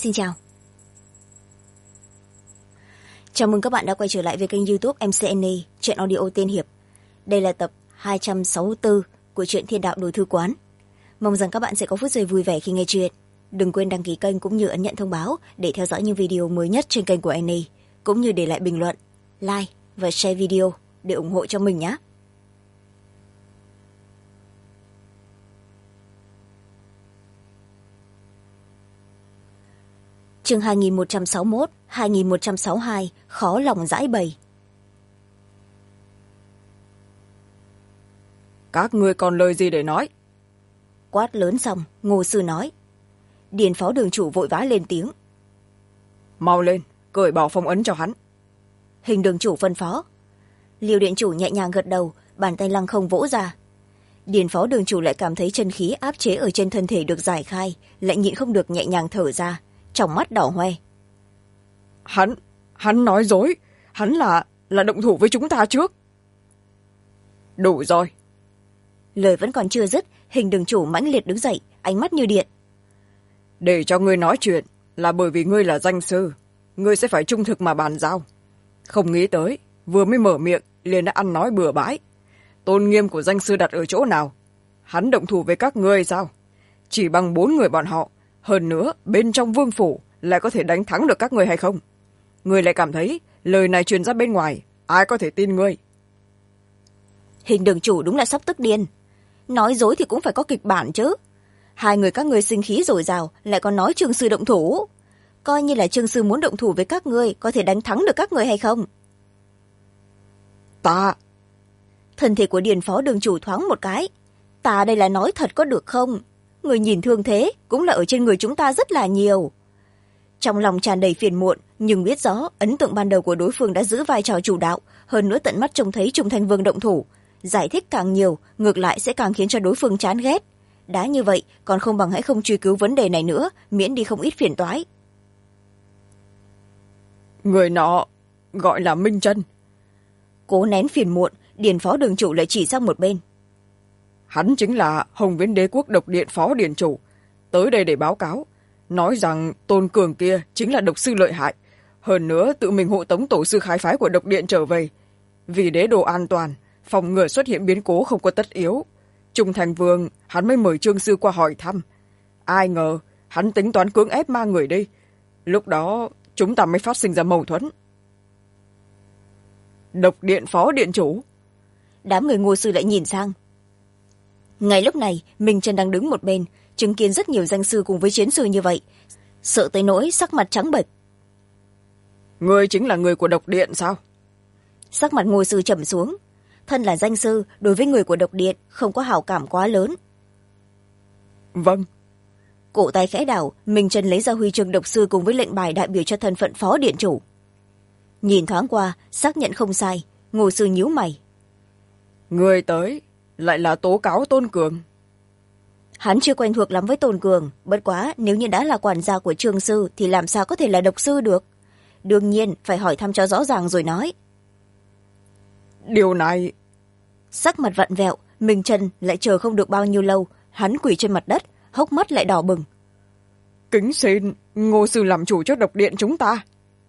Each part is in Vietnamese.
Xin chào. Chào mừng các bạn đã quay trở lại với kênh YouTube MCNA, truyện audio tiên hiệp. Đây là tập 264 của truyện Thiên Đạo Đồ Thư Quán. Mong rằng các bạn sẽ có phút giây vui vẻ khi nghe truyện. Đừng quên đăng ký kênh cũng như ấn nhận thông báo để theo dõi những video mới nhất trên kênh của Annie, cũng như để lại bình luận, like và share video để ủng hộ cho mình nhé. Chương 2161, 2162, khó lòng giải bày. Các ngươi còn lời gì để nói? Quát lớn xong, Ngô Sư nói. Điền phó đường chủ vội vã lên tiếng. Mau lên, cởi bỏ phong ấn cho hắn. Hình đường chủ phân phó. Liêu điện chủ nhẹ nhàng gật đầu, bàn tay lăng không vỗ ra. Điền phó đường chủ lại cảm thấy chân khí áp chế ở trên thân thể được giải khai, lại nhịn không được nhẹ nhàng thở ra, trong mắt đỏ hoe. Hắn nói dối, hắn là động thủ với chúng ta trước. Đủ rồi. Lời vẫn còn chưa dứt, hình đường chủ mãnh liệt đứng dậy, ánh mắt như điện. Để cho ngươi nói chuyện là bởi vì ngươi là danh sư, ngươi sẽ phải trung thực mà bàn giao. Không nghĩ tới, vừa mới mở miệng liền đã ăn nói bừa bãi. Tôn nghiêm của danh sư đặt ở chỗ nào? Hắn động thủ với các ngươi sao? Chỉ bằng 4 người bọn họ, hơn nữa bên trong vương phủ lại có thể đánh thắng được các ngươi hay không? Ngươi lại cảm thấy lời này truyền ra bên ngoài, ai có thể tin ngươi? Hình đường chủ đúng là sắp tức điên. Nói dối thì cũng phải có kịch bản chứ. Hai người các ngươi sinh khí dồi dào, lại còn nói Trương sư động thủ. Coi như là Trương sư muốn động thủ với các ngươi, có thể đánh thắng được các ngươi hay không? Ta... Thân thể của Điền phó đường chủ thoáng một cái. Ta đây là nói thật có được không? Người nhìn thương thế cũng là ở trên người chúng ta rất là nhiều. Trong lòng tràn đầy phiền muộn, nhưng biết rõ ấn tượng ban đầu của đối phương đã giữ vai trò chủ đạo, hơn nữa tận mắt trông thấy Trung Thanh Vương động thủ. Giải thích càng nhiều, ngược lại sẽ càng khiến cho đối phương chán ghét. Đã như vậy, còn không bằng hãy không truy cứu vấn đề này nữa, miễn đi không ít phiền toái. Người nọ gọi là Minh Chân. Cố nén phiền muộn, Điền phó đường chủ lại chỉ sang một bên. Hắn chính là Hồng Viễn Đế Quốc Độc Điện phó điện chủ, tới đây để báo cáo, nói rằng Tôn Cường kia chính là độc sư lợi hại, hơn nữa tự mình hộ tống tổ sư khai phái của Độc Điện trở về. Vì đế đồ an toàn, phòng ngừa xuất hiện biến cố không có tất yếu, Trung Thành Vương hắn mới mời Trương sư qua hỏi thăm. Ai ngờ hắn tính toán cưỡng ép mang người đi, lúc đó chúng ta mới phát sinh ra mâu thuẫn. Độc Điện phó điện chủ. Đám người Ngô sư lại nhìn sang. Ngay lúc này, Minh Chân đang đứng một bên, chứng kiến rất nhiều danh sư cùng với chiến sư như vậy, sợ tới nỗi sắc mặt trắng bệch. Ngươi chính là người của Độc Điện sao? Sắc mặt Ngô sư trầm xuống. Thân là danh sư, đối với người của Độc Điện không có hảo cảm quá lớn. Vâng. Cổ tay khẽ đảo, Minh Chân lấy ra huy chương độc sư cùng với lệnh bài đại biểu cho thân phận phó điện chủ. Nhìn thoáng qua, xác nhận không sai, Ngô sư nhíu mày. Người tới lại là tố cáo Tôn Cường. Hắn chưa quen thuộc lắm với Tôn Cường, bất quá nếu như đã là quản gia của Trương sư thì làm sao có thể là độc sư được. Đương nhiên phải hỏi thăm cho rõ ràng rồi nói. Điều này... Sắc mặt vặn vẹo, Minh Chân lại chờ không được bao nhiêu lâu, hắn quỳ trên mặt đất, hốc mắt lại đỏ bừng. Kính xin Ngô sư làm chủ cho Độc Điện chúng ta.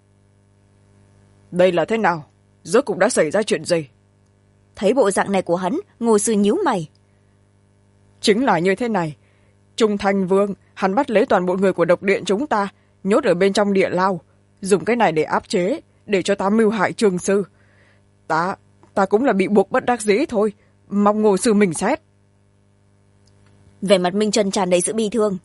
Đây là thế nào? Rốt cuộc đã xảy ra chuyện gì? Thấy bộ dạng này của hắn, Ngô sư nhíu mày. Chính là như thế này. Trung Thanh Vương hắn bắt lấy toàn bộ người của Độc Điện chúng ta, nhốt ở bên trong địa lao, dùng cái này để áp chế, để cho ta mưu hại Trương sư. Ta cũng là bị buộc bất đắc dĩ thôi, mong Ngô sư mình xét. Vẻ mặt Minh Chân tràn đầy sự bi thương.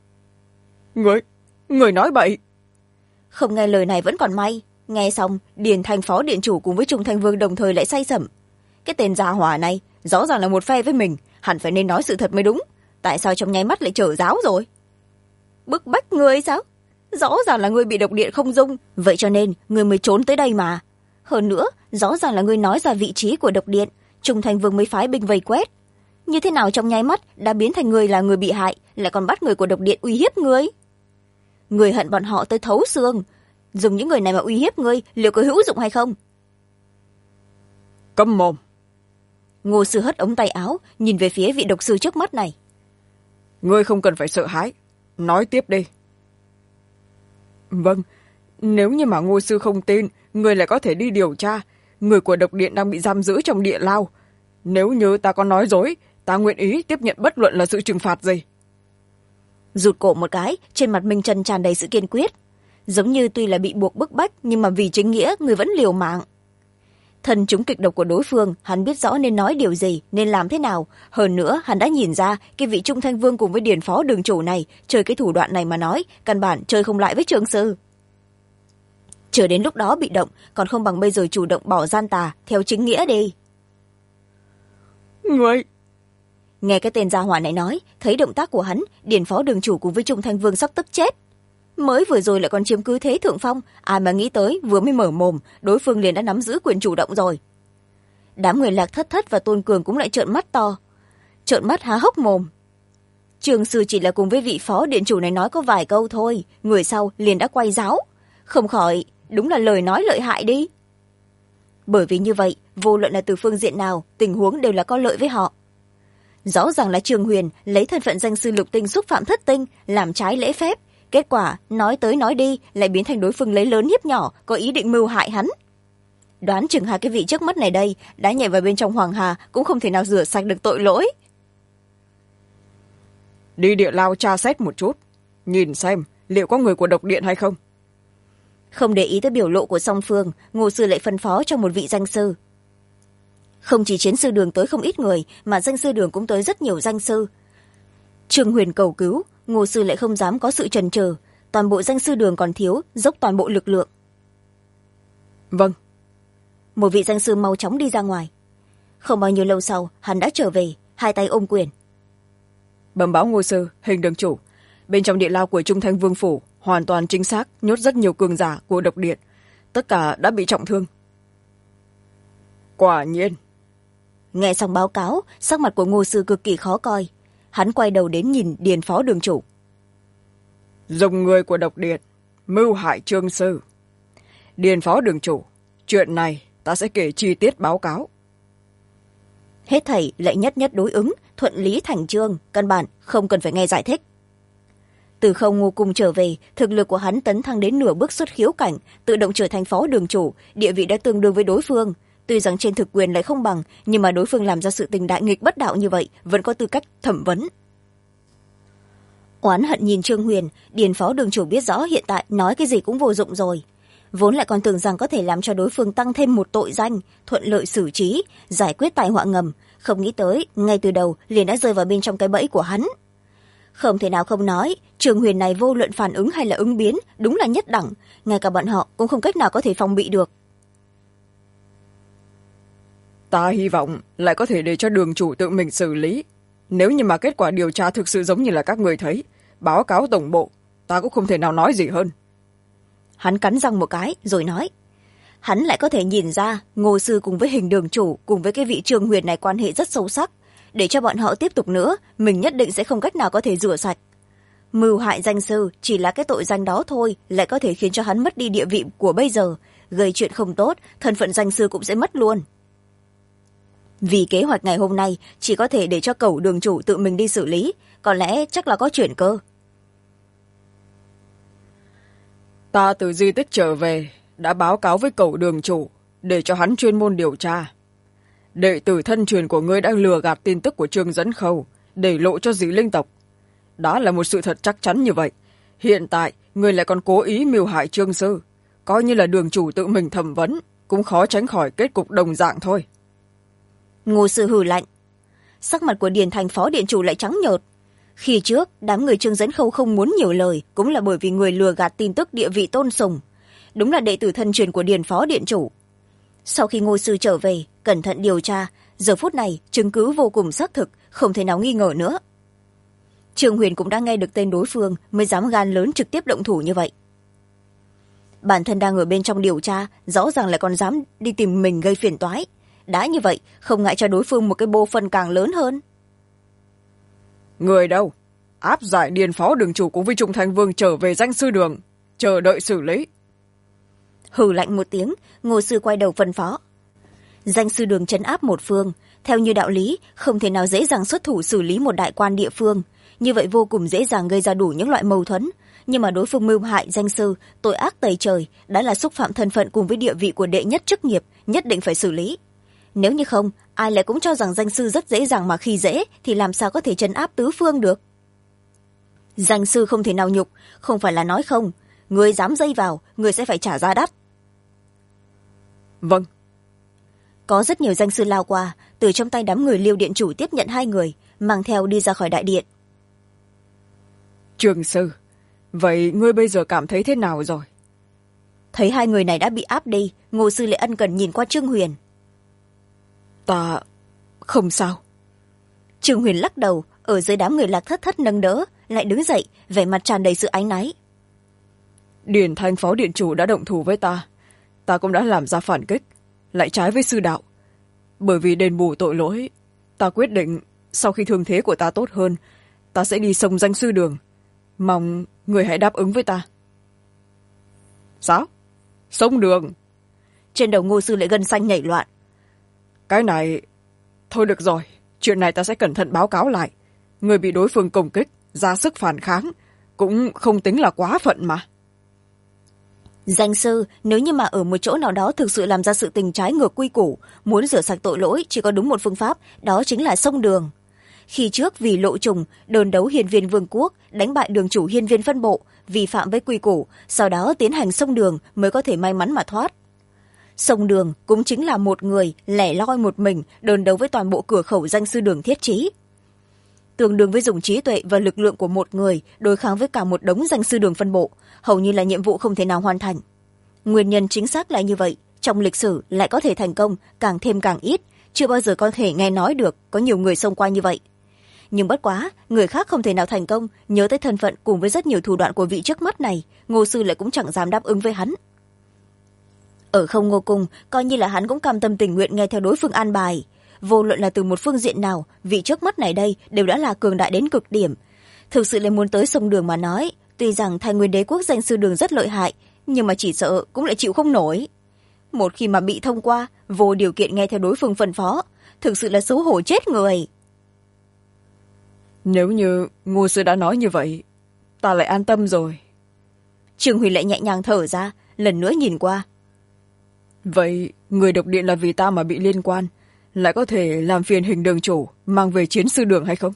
Người nói bậy. Không nghe lời này vẫn còn may, nghe xong Điền Thanh phó điện chủ cùng với Trung Thanh Vương đồng thời lại say sẩm. Cái tên gia hỏa này rõ ràng là một phe với mình, hẳn phải nên nói sự thật mới đúng. Tại sao trong nháy mắt lại trở giáo rồi? Bức bách ngươi sao? Rõ ràng là ngươi bị Độc Điện không dung, vậy cho nên ngươi mới trốn tới đây mà. Hơn nữa, rõ ràng là ngươi nói ra vị trí của Độc Điện, Trung Thanh Vương mới phái binh vây quét. Như thế nào trong nháy mắt đã biến thành ngươi là người bị hại, lại còn bắt người của Độc Điện uy hiếp ngươi? Ngươi hận bọn họ tới thấu xương, dùng những người này mà uy hiếp ngươi liệu có hữu dụng hay không? Câm mồm. Ngô sư hất ống tay áo, nhìn về phía vị độc sư trước mắt này. Ngươi không cần phải sợ hãi, nói tiếp đi. Vâng, nếu như mà Ngô sư không tin, người lại có thể đi điều tra. Người của độc điện đang bị giam giữ trong địa lao. Nếu như ta có nói dối, ta nguyện ý tiếp nhận bất luận là sự trừng phạt gì. Rụt cổ một cái, trên mặt Minh Trân tràn đầy sự kiên quyết. Giống như tuy là bị buộc bức bách, nhưng mà vì chính nghĩa, người vẫn liều mạng. Thân chúng kịch độc của đối phương, hắn biết rõ nên nói điều gì, nên làm thế nào. Hơn nữa, hắn đã nhìn ra cái vị Trung Thanh Vương cùng với Điền phó đường chủ này, chơi cái thủ đoạn này mà nói, căn bản chơi không lại với Trương sư. Chờ đến lúc đó bị động, còn không bằng bây giờ chủ động bỏ gian tà, theo chính nghĩa đi. Người... Nghe cái tên gia hỏa này nói, thấy động tác của hắn, Điền phó đường chủ cùng với Trung Thanh Vương sắp tức chết. Mới vừa rồi lại còn chiếm cứ thế thượng phong, ai mà nghĩ tới vừa mới mở mồm, đối phương liền đã nắm giữ quyền chủ động rồi. Đám người Lạc Thất Thất và Tôn Cường cũng lại trợn mắt to, trợn mắt há hốc mồm. Trường sư chỉ là cùng với vị phó điện chủ này nói có vài câu thôi, người sau liền đã quay giáo. Không khỏi, đúng là lời nói lợi hại đi. Bởi vì như vậy, vô luận là từ phương diện nào, tình huống đều là có lợi với họ. Rõ ràng là Trường Huyền lấy thân phận danh sư lục tinh xúc phạm thất tinh, làm trái lễ phép. Kết quả, nói tới nói đi, lại biến thành đối phương lấy lớn hiếp nhỏ, có ý định mưu hại hắn. Đoán chừng hai cái vị trước mắt này đây, đã nhảy vào bên trong Hoàng Hà, cũng không thể nào rửa sạch được tội lỗi. Đi địa lao tra xét một chút, nhìn xem liệu có người của độc điện hay không. Không để ý tới biểu lộ của song phương, Ngô sư lại phân phó cho một vị danh sư. Không chỉ chiến sư đường tới không ít người, mà danh sư đường cũng tới rất nhiều danh sư. Trương Huyền cầu cứu, Ngô sư lại không dám có sự chần chừ, toàn bộ danh sư đường còn thiếu, dốc toàn bộ lực lượng. Vâng. Một vị danh sư mau chóng đi ra ngoài. Không bao nhiêu lâu sau, hắn đã trở về, hai tay ôm quyền. Bẩm báo Ngô sư, Hình đường chủ, bên trong địa lao của Trung Thanh Vương phủ hoàn toàn chính xác nhốt rất nhiều cường giả của độc điện, tất cả đã bị trọng thương. Quả nhiên. Nghe xong báo cáo, sắc mặt của Ngô sư cực kỳ khó coi. Hắn quay đầu đến nhìn Điền phó đường chủ. Dùng người của độc điện mưu hại Trương sư. Điền phó đường chủ, chuyện này ta sẽ kể chi tiết báo cáo. Hết thảy lại nhất nhất đối ứng, thuận lý thành chương, căn bản không cần phải nghe giải thích. Từ không Ngô Cung trở về, thực lực của hắn tấn thăng đến nửa bước xuất khiếu cảnh, tự động trở thành phó đường chủ, địa vị đã tương đương với đối phương. Tuy rằng trên thực quyền lại không bằng, nhưng mà đối phương làm ra sự tình đại nghịch bất đạo như vậy, vẫn có tư cách thẩm vấn. Oán hận nhìn Trương Huyền, Điền phó đường chủ biết rõ hiện tại nói cái gì cũng vô dụng rồi. Vốn lại còn tưởng rằng có thể làm cho đối phương tăng thêm một tội danh, thuận lợi xử trí, giải quyết tai họa ngầm, không nghĩ tới ngay từ đầu liền đã rơi vào bên trong cái bẫy của hắn. Không thể nào không nói, Trương Huyền này vô luận phản ứng hay là ứng biến, đúng là nhất đẳng, ngay cả bọn họ cũng không cách nào có thể phòng bị được. Ta hy vọng lại có thể để cho đường chủ tự mình xử lý. Nếu như mà kết quả điều tra thực sự giống như là các người thấy, báo cáo tổng bộ, ta cũng không thể nào nói gì hơn. Hắn cắn răng một cái, rồi nói. Hắn lại có thể nhìn ra, Ngô sư cùng với Hình đường chủ, cùng với cái vị Trương Huyền này quan hệ rất sâu sắc. Để cho bọn họ tiếp tục nữa, mình nhất định sẽ không cách nào có thể rửa sạch. Mưu hại danh sư chỉ là cái tội danh đó thôi, lại có thể khiến cho hắn mất đi địa vị của bây giờ. Gây chuyện không tốt, thân phận danh sư cũng sẽ mất luôn. Vì kế hoạch ngày hôm nay, chỉ có thể để cho Cẩu đường chủ tự mình đi xử lý, có lẽ chắc là có chuyển cơ. Ta từ di tích trở về, đã báo cáo với Cẩu đường chủ, để cho hắn chuyên môn điều tra. Đệ tử thân truyền của ngươi đã lừa gạt tin tức của Trương Dẫn Khâu, để lộ cho dị linh tộc. Đó là một sự thật chắc chắn như vậy. Hiện tại, ngươi lại còn cố ý mưu hại Trương sư. Coi như là đường chủ tự mình thẩm vấn, cũng khó tránh khỏi kết cục đồng dạng thôi. Ngô sư hừ lạnh. Sắc mặt của Điền Thành phó điện chủ lại trắng nhợt. Khi trước, đám người Trương Dẫn Khâu không muốn nhiều lời, cũng là bởi vì người lừa gạt tin tức địa vị tôn sùng. Đúng là đệ tử thân truyền của Điền phó điện chủ. Sau khi Ngô sư trở về, cẩn thận điều tra, giờ phút này chứng cứ vô cùng xác thực, không thể nào nghi ngờ nữa. Trương Huyền cũng đã nghe được tên đối phương, mới dám gan lớn trực tiếp động thủ như vậy. Bản thân đang ở bên trong điều tra, rõ ràng lại còn dám đi tìm mình gây phiền toái. Đã như vậy, không ngại cho đối phương một cái bô phân càng lớn hơn. Người đâu? Áp giải Điền phó đường chủ cùng với Trung Thanh Vương trở về danh sư đường, chờ đợi xử lý. Hừ lạnh một tiếng, Ngô sư quay đầu phân phó. Danh sư đường trấn áp một phương, theo như đạo lý, không thể nào dễ dàng xuất thủ xử lý một đại quan địa phương. Như vậy vô cùng dễ dàng gây ra đủ những loại mâu thuẫn. nhưng mà đối phương mưu hại danh sư, tội ác tày trời, đã là xúc phạm thân phận cùng với địa vị của đệ nhất chức nghiệp, nhất định phải xử lý. Nếu như không, ai lại cũng cho rằng danh sư rất dễ dàng mà khi dễ, thì làm sao có thể trấn áp tứ phương được. Danh sư không thể nào nhục, không phải là nói không. Người dám dây vào, người sẽ phải trả giá đắt. Vâng. Có rất nhiều danh sư lao qua, từ trong tay đám người Liêu điện chủ tiếp nhận hai người, mang theo đi ra khỏi đại điện. Trường sư, vậy ngươi bây giờ cảm thấy thế nào rồi? Thấy hai người này đã bị áp đi, Ngô sư lại ân cần nhìn qua Trương Huyền. Ta không sao. Trương Huyền lắc đầu, ở dưới đám người Lạc Thất Thất nâng đỡ, lại đứng dậy, vẻ mặt tràn đầy sự áy náy. Điền Thanh phó điện chủ đã động thủ với ta, ta cũng đã làm ra phản kích, lại trái với sư đạo. Bởi vì đền bù tội lỗi, ta quyết định sau khi thương thế của ta tốt hơn, ta sẽ đi sông danh sư đường. Mong người hãy đáp ứng với ta. Sao? Sông đường? Trên đầu Ngô sư lại gân xanh nhảy loạn. Cái này... Thôi được rồi, chuyện này ta sẽ cẩn thận báo cáo lại. Người bị đối phương công kích, ra sức phản kháng, cũng không tính là quá phận mà. Danh sư, nếu như mà ở một chỗ nào đó thực sự làm ra sự tình trái ngược quy củ, muốn rửa sạch tội lỗi chỉ có đúng một phương pháp, đó chính là sông đường. Khi trước vì lộ trùng, đồn đấu hiên viên vương quốc, đánh bại đường chủ hiên viên phân bộ, vi phạm với quy củ, sau đó tiến hành sông đường mới có thể may mắn mà thoát. Sông đường cũng chính là một người lẻ loi một mình đồn đấu với toàn bộ cửa khẩu danh sư đường thiết trí. Tương đương với dùng trí tuệ và lực lượng của một người đối kháng với cả một đống danh sư đường phân bộ, hầu như là nhiệm vụ không thể nào hoàn thành. Nguyên nhân chính xác là như vậy, trong lịch sử lại có thể thành công càng thêm càng ít, chưa bao giờ có thể nghe nói được có nhiều người xông qua như vậy. Nhưng bất quá, người khác không thể nào thành công, nhớ tới thân phận cùng với rất nhiều thủ đoạn của vị trước mắt này, Ngô sư lại cũng chẳng dám đáp ứng với hắn. Ở Không Ngô cung, coi như là hắn cũng cam tâm tình nguyện nghe theo đối phương an bài. Vô luận là từ một phương diện nào, vị trước mắt này đây đều đã là cường đại đến cực điểm. Thực sự là muốn tới sông đường mà nói, tuy rằng Thái Nguyên đế quốc danh sư đường rất lợi hại, nhưng mà chỉ sợ cũng lại chịu không nổi. Một khi mà bị thông qua, vô điều kiện nghe theo đối phương phân phó, thực sự là xấu hổ chết người. Nếu như Ngô sư đã nói như vậy, ta lại an tâm rồi. Trương Huy lại nhẹ nhàng thở ra, lần nữa nhìn qua. Vậy người độc điện là vì ta mà bị liên quan, lại có thể làm phiền Hình đường chủ mang về chiến sư đường hay không?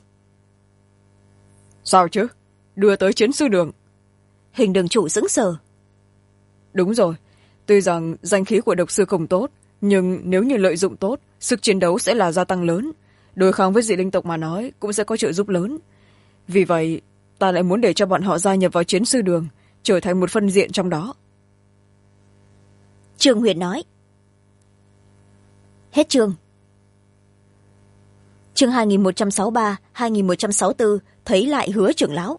Sao chứ? Đưa tới chiến sư đường. Hình đường chủ sững sờ. Đúng rồi, tuy rằng danh khí của độc sư không tốt, nhưng nếu như lợi dụng tốt, sức chiến đấu sẽ là gia tăng lớn. Đối kháng với dị linh tộc mà nói cũng sẽ có trợ giúp lớn. Vì vậy, ta lại muốn để cho bọn họ gia nhập vào chiến sư đường, trở thành một phân diện trong đó. Trương Huyền nói. Hết chương. Chương 2163, 2164, thấy lại Hứa trưởng lão.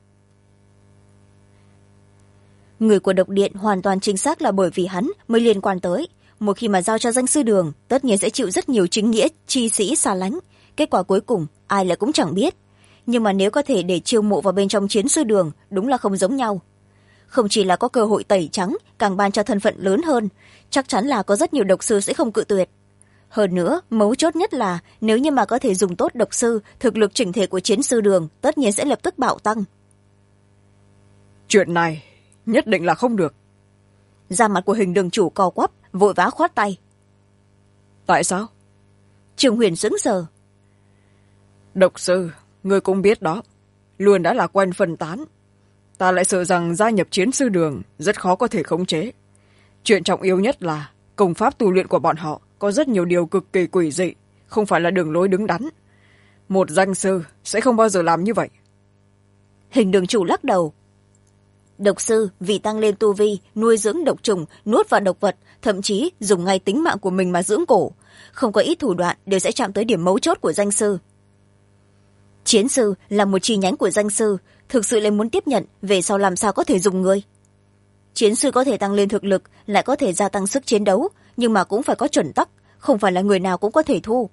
Người của độc điện hoàn toàn chính xác là bởi vì hắn mới liên quan tới. Một khi mà giao cho danh sư đường, tất nhiên sẽ chịu rất nhiều chính nghĩa chi sĩ xa lánh. Kết quả cuối cùng, ai lại cũng chẳng biết. Nhưng mà nếu có thể để chiêu mộ vào bên trong chiến sư đường, đúng là không giống nhau. Không chỉ là có cơ hội tẩy trắng, càng ban cho thân phận lớn hơn, chắc chắn là có rất nhiều độc sư sẽ không cự tuyệt. Hơn nữa, mấu chốt nhất là nếu như mà có thể dùng tốt độc sư, thực lực chỉnh thể của chiến sư đường tất nhiên sẽ lập tức bạo tăng. Chuyện này nhất định là không được. Da mặt của Hình đường chủ co quắp, vội vã khoát tay. Tại sao? Trương Huyền sững sờ. Độc sư, ngươi cũng biết đó, luôn đã là quen phân tán. Ta lại sợ rằng gia nhập chiến sư đường rất khó có thể khống chế. Chuyện trọng yếu nhất là công pháp tu luyện của bọn họ có rất nhiều điều cực kỳ quỷ dị, không phải là đường lối đứng đắn. Một danh sư sẽ không bao giờ làm như vậy. Hình đường chủ lắc đầu. Độc sư vì tăng lên tu vi, nuôi dưỡng độc trùng, nuốt vào độc vật, thậm chí dùng ngay tính mạng của mình mà dưỡng cổ. Không có ít thủ đoạn đều sẽ chạm tới điểm mấu chốt của danh sư. Chiến sư là một chi nhánh của danh sư, thực sự lại muốn tiếp nhận, về sau làm sao có thể dùng người. Chiến sư có thể tăng lên thực lực, lại có thể gia tăng sức chiến đấu, nhưng mà cũng phải có chuẩn tắc, không phải là người nào cũng có thể thu.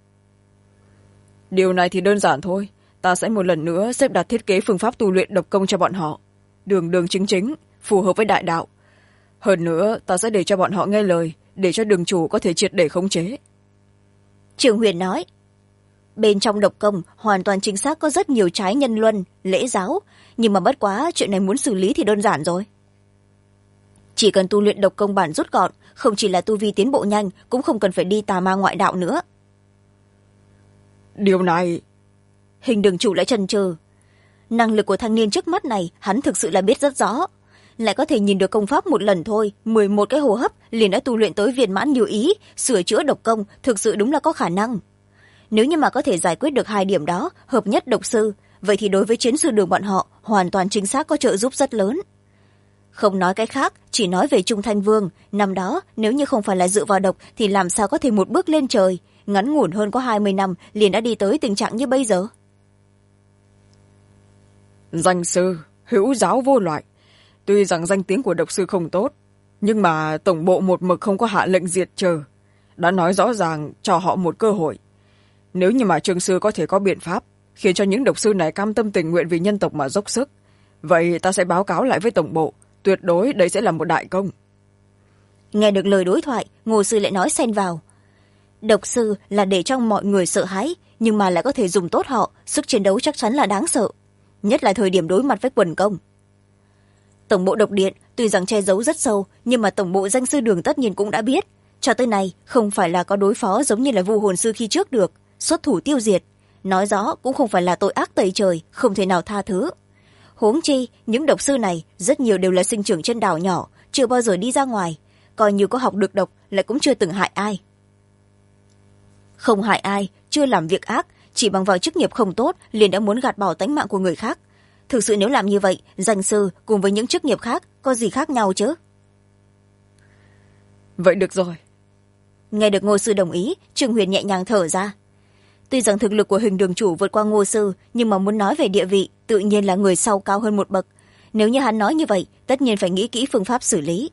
Điều này thì đơn giản thôi, ta sẽ một lần nữa xếp đặt thiết kế phương pháp tu luyện độc công cho bọn họ. Đường đường chính chính, phù hợp với đại đạo. Hơn nữa, ta sẽ để cho bọn họ nghe lời, để cho đường chủ có thể triệt để khống chế. Trường Huyền nói. bên trong độc công hoàn toàn chính xác có rất nhiều trái nhân luân lễ giáo, nhưng mà bất quá chuyện này muốn xử lý thì đơn giản rồi. Chỉ cần tu luyện độc công bản rút gọn, không chỉ là tu vi tiến bộ nhanh, cũng không cần phải đi tà ma ngoại đạo nữa. Điều này... Hình đường chủ lại chần chừ. Năng lực của thanh niên trước mắt này hắn thực sự là biết rất rõ, lại có thể nhìn được công pháp một lần thôi, 11 cái hô hấp liền đã tu luyện tới viên mãn như ý, sửa chữa độc công thực sự đúng là có khả năng. Nếu như mà có thể giải quyết được hai điểm đó, hợp nhất độc sư, vậy thì đối với chiến sư đường bọn họ hoàn toàn chính xác có trợ giúp rất lớn. Không nói cái khác, chỉ nói về Trung Thanh Vương, năm đó nếu như không phải là dựa vào độc thì làm sao có thể một bước lên trời, ngắn ngủn hơn có 20 năm liền đã đi tới tình trạng như bây giờ. Danh sư hữu giáo vô loại, tuy rằng danh tiếng của độc sư không tốt, nhưng mà tổng bộ một mực không có hạ lệnh diệt trừ, đã nói rõ ràng cho họ một cơ hội. Nếu như mà Trương sư có thể có biện pháp khiến cho những độc sư này cam tâm tình nguyện vì nhân tộc mà dốc sức, vậy ta sẽ báo cáo lại với tổng bộ, tuyệt đối đấy sẽ là một đại công. Nghe được lời đối thoại, Ngô sư lại nói xen vào. Độc sư là để cho mọi người sợ hãi, nhưng mà lại có thể dùng tốt họ, sức chiến đấu chắc chắn là đáng sợ, nhất là thời điểm đối mặt với quần công. Tổng bộ độc điện tuy rằng che giấu rất sâu, nhưng mà tổng bộ danh sư đường tất nhiên cũng đã biết, cho tới nay không phải là có đối phó giống như là vu hồn sư khi trước được, xuất thủ tiêu diệt, nói rõ cũng không phải là tội ác tày trời, không thể nào tha thứ. Huống chi những độc sư này rất nhiều đều là sinh trưởng trên đảo nhỏ, chưa bao giờ đi ra ngoài, coi như có học được độc lại cũng chưa từng hại ai. Không hại ai, chưa làm việc ác, chỉ bằng vào chức nghiệp không tốt liền đã muốn gạt bỏ tánh mạng của người khác. Thực sự nếu làm như vậy, danh sư cùng với những chức nghiệp khác có gì khác nhau chứ? Vậy được rồi. Nghe được Ngô sư đồng ý, Trương Huyền nhẹ nhàng thở ra. Tuy rằng thực lực của Hình đường chủ vượt qua Ngô sư, nhưng mà muốn nói về địa vị tự nhiên là người sau cao hơn một bậc. Nếu như hắn nói như vậy, tất nhiên phải nghĩ kỹ phương pháp xử lý.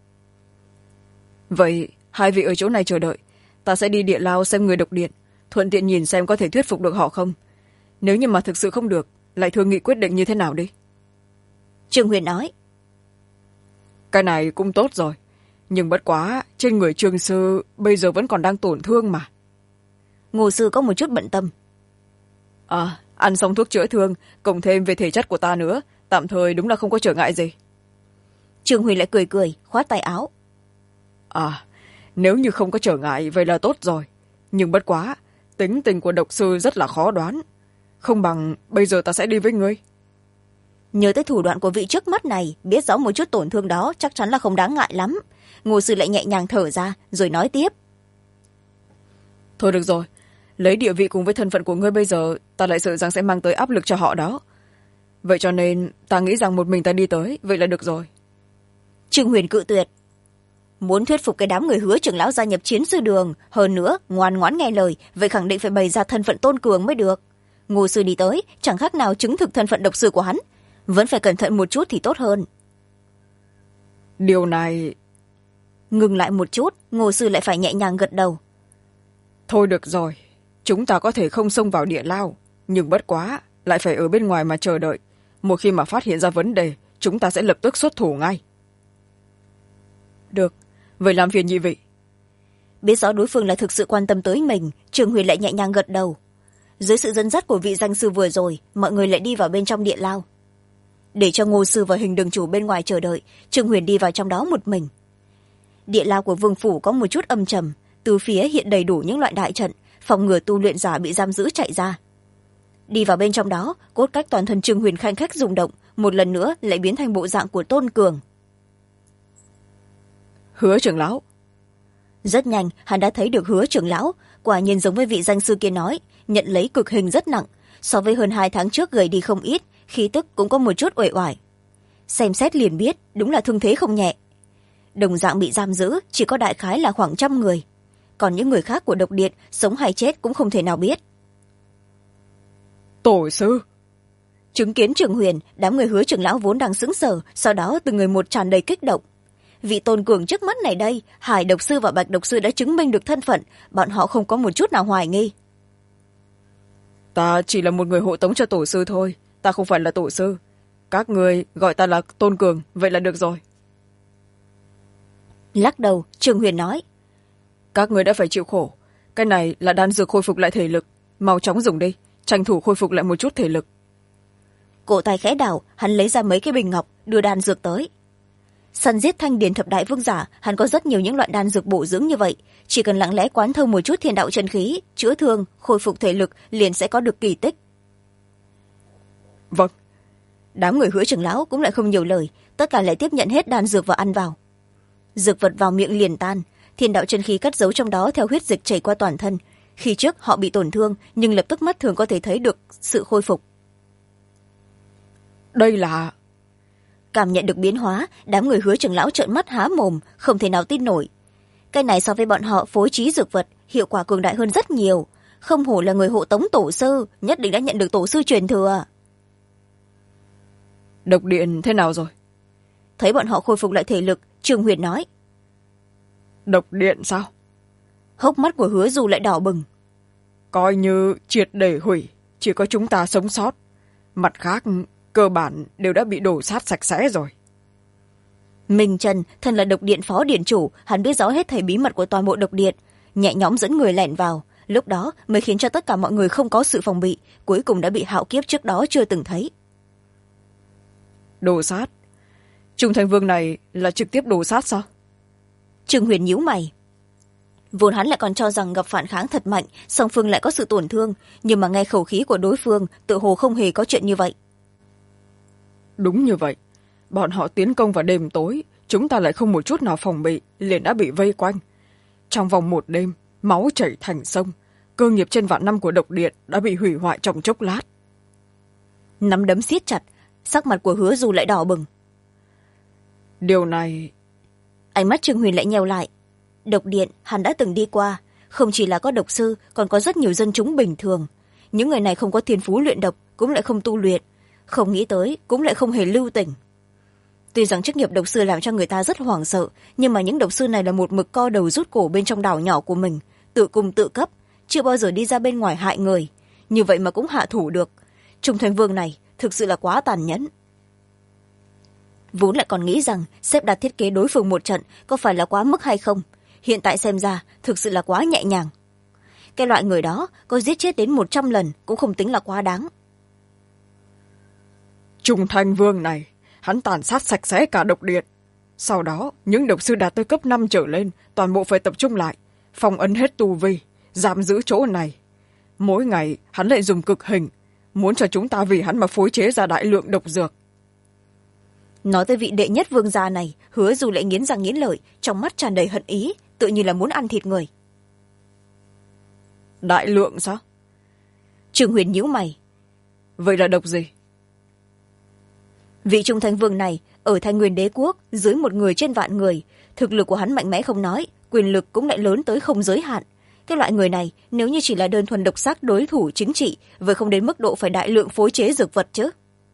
Vậy hai vị ở chỗ này chờ đợi, ta sẽ đi địa lao xem người độc điện, thuận tiện nhìn xem có thể thuyết phục được họ không. Nếu như mà thực sự không được, lại thương nghị quyết định như thế nào đi. Trương Huyền nói. Cái này cũng tốt rồi, nhưng bất quá trên người Trương sư bây giờ vẫn còn đang tổn thương mà. Ngô sư có một chút bận tâm. Ăn xong thuốc chữa thương cộng thêm về thể chất của ta nữa, tạm thời đúng là không có trở ngại gì. Trương Huyền lại cười cười khoát tay áo. Nếu như không có trở ngại vậy là tốt rồi, nhưng bất quá tính tình của độc sư rất là khó đoán, không bằng bây giờ ta sẽ đi với ngươi. Nhớ tới thủ đoạn của vị trước mắt này, biết rõ một chút tổn thương đó chắc chắn là không đáng ngại lắm. Ngô sư lại nhẹ nhàng thở ra rồi nói tiếp. Thôi được rồi, lấy địa vị cùng với thân phận của ngươi bây giờ, ta lại sợ rằng sẽ mang tới áp lực cho họ đó. Vậy cho nên ta nghĩ rằng một mình ta đi tới vậy là được rồi. Trương Huyền cự tuyệt. Muốn thuyết phục cái đám người Hứa trưởng lão gia nhập chiến sư đường, hơn nữa ngoan ngoãn nghe lời, vậy khẳng định phải bày ra thân phận tôn cường mới được. Ngô sư đi tới chẳng khác nào chứng thực thân phận độc sư của hắn, vẫn phải cẩn thận một chút thì tốt hơn. Điều này... Ngừng lại một chút, Ngô sư lại phải nhẹ nhàng gật đầu. Thôi được rồi, chúng ta có thể không xông vào địa lao, nhưng bất quá lại phải ở bên ngoài mà chờ đợi. Một khi mà phát hiện ra vấn đề, chúng ta sẽ lập tức xuất thủ ngay. Được, vậy làm phiền nhị vị. Biết rõ đối phương là thực sự quan tâm tới mình, Trương Huyền lại nhẹ nhàng gật đầu. Dưới sự dẫn dắt của vị danh sư vừa rồi, mọi người lại đi vào bên trong địa lao. Để cho Ngô sư và Hình đường chủ bên ngoài chờ đợi, Trương Huyền đi vào trong đó một mình. Địa lao của vương phủ có một chút âm trầm, từ phía hiện đầy đủ những loại đại trận, phòng ngừa tu luyện giả bị giam giữ chạy ra. Đi vào bên trong đó, cốt cách toàn thân Trương Huyền khanh khách rung động, một lần nữa lại biến thành bộ dạng của Tôn Cường. Hứa trưởng lão. Rất nhanh hắn đã thấy được Hứa trưởng lão, quả nhiên giống với vị danh sư kia nói, nhận lấy cực hình rất nặng, so với hơn 2 tháng trước gầy đi không ít, khí tức cũng có một chút uể oải. Xem xét liền biết đúng là thương thế không nhẹ. Đồng dạng bị giam giữ chỉ có đại khái là khoảng 100 người, còn những người khác của độc điện sống hay chết cũng không thể nào biết. Tổ sư. Chứng kiến Trương Huyền, đám người Hứa trưởng lão vốn đang sững sờ, sau đó từng người một tràn đầy kích động. Vị Tôn Cường trước mắt này đây, Hải độc sư và Bạch độc sư đã chứng minh được thân phận, bọn họ không có một chút nào hoài nghi. Ta chỉ là một người hộ tống cho tổ sư thôi, ta không phải là tổ sư. Các người gọi ta là Tôn Cường, vậy là được rồi. Lắc đầu, Trương Huyền nói. Các người đã phải chịu khổ, cái này là đan dược khôi phục lại thể lực, mau chóng dùng đi, tranh thủ khôi phục lại một chút thể lực. Cổ tay khẽ đảo, hắn lấy ra mấy cái bình ngọc đưa đan dược tới. Săn giết Thanh Điền thập đại vương giả, hắn có rất nhiều những loại đan dược bổ dưỡng như vậy, chỉ cần lặng lẽ quán thông một chút thiên đạo chân khí, chữa thương, khôi phục thể lực liền sẽ có được kỳ tích. Vâng. Đám người Hứa trưởng lão cũng lại không nhiều lời, tất cả lại tiếp nhận hết đan dược và ăn vào. Dược vật vào miệng liền tan, thiên đạo chân khí cất giấu trong đó theo huyết dịch chảy qua toàn thân. Khi trước họ bị tổn thương, nhưng lập tức mắt thường có thể thấy được sự khôi phục. Đây là... Cảm nhận được biến hóa, đám người Hứa trưởng lão trợn mắt há mồm, không thể nào tin nổi. Cái này so với bọn họ phối trí dược vật, hiệu quả cường đại hơn rất nhiều. Không hổ là người hộ tống tổ sư, nhất định đã nhận được tổ sư truyền thừa. Độc điện thế nào rồi? Thấy bọn họ khôi phục lại thể lực, Trương Huyền nói. Độc điện sao? Hốc mắt của Hứa Du lại đỏ bừng. Coi như triệt để hủy, chỉ có chúng ta sống sót. Mặt khác, cơ bản đều đã bị đổ sát sạch sẽ rồi. Minh Trần, thân là độc điện phó điện chủ, hắn biết rõ hết thảy bí mật của toàn bộ độc điện, nhẹ nhõm dẫn người lẻn vào, lúc đó mới khiến cho tất cả mọi người không có sự phòng bị, cuối cùng đã bị hạo kiếp trước đó chưa từng thấy. Đồ sát? Trung Thành Vương này là trực tiếp đồ sát sao? Trương Huyền nhíu mày. Vốn hắn lại còn cho rằng gặp phản kháng thật mạnh, song phương lại có sự tổn thương, nhưng mà nghe khẩu khí của đối phương tự hồ không hề có chuyện như vậy. Đúng như vậy, bọn họ tiến công vào đêm tối, chúng ta lại không một chút nào phòng bị, liền đã bị vây quanh. Trong vòng một đêm, máu chảy thành sông, cơ nghiệp trên vạn năm của độc điện đã bị hủy hoại trong chốc lát. Nắm đấm siết chặt, sắc mặt của Hứa Du lại đỏ bừng. Điều này... Ánh mắt Trương Huyền lại nheo lại. Độc điện hắn đã từng đi qua, không chỉ là có độc sư, còn có rất nhiều dân chúng bình thường. Những người này không có thiên phú luyện độc, cũng lại không tu luyện, không nghĩ tới cũng lại không hề lưu tình. Tuy rằng chức nghiệp độc sư làm cho người ta rất hoảng sợ, nhưng mà những độc sư này là một mực co đầu rút cổ bên trong đảo nhỏ của mình, tự cung tự cấp, chưa bao giờ đi ra bên ngoài hại người, như vậy mà cũng hạ thủ được. Trung Thành Vương này thực sự là quá tàn nhẫn. Vốn lại còn nghĩ rằng xếp đặt thiết kế đối phương một trận có phải là quá mức hay không, hiện tại xem ra thực sự là quá nhẹ nhàng. Cái loại người đó có giết chết đến 100 lần cũng không tính là quá đáng. Trung Thành Vương này, hắn tàn sát sạch sẽ cả độc điện. Sau đó, những độc sư đạt tới cấp 5 trở lên, toàn bộ phải tập trung lại, phong ấn hết tu vi, giam giữ chỗ này. Mỗi ngày, hắn lại dùng cực hình, muốn cho chúng ta vì hắn mà phối chế ra đại lượng độc dược. Nói tới vị đệ nhất vương gia này, Hứa Du lại nghiến răng nghiến lợi, trong mắt tràn đầy hận ý, tự như là muốn ăn thịt người. Đại lượng sao? Trương Huyền nhíu mày. Vậy là độc gì? Vị Trung Thành Vương này ở Thanh Nguyên Đế quốc dưới 1 người trên vạn người, thực lực của hắn mạnh mẽ không nói, quyền lực cũng lại lớn tới không giới hạn. Cái loại người này nếu như chỉ là đơn thuần độc sắc đối thủ chính trị, vậy không đến mức độ phải đại lượng phối chế dược vật chứ.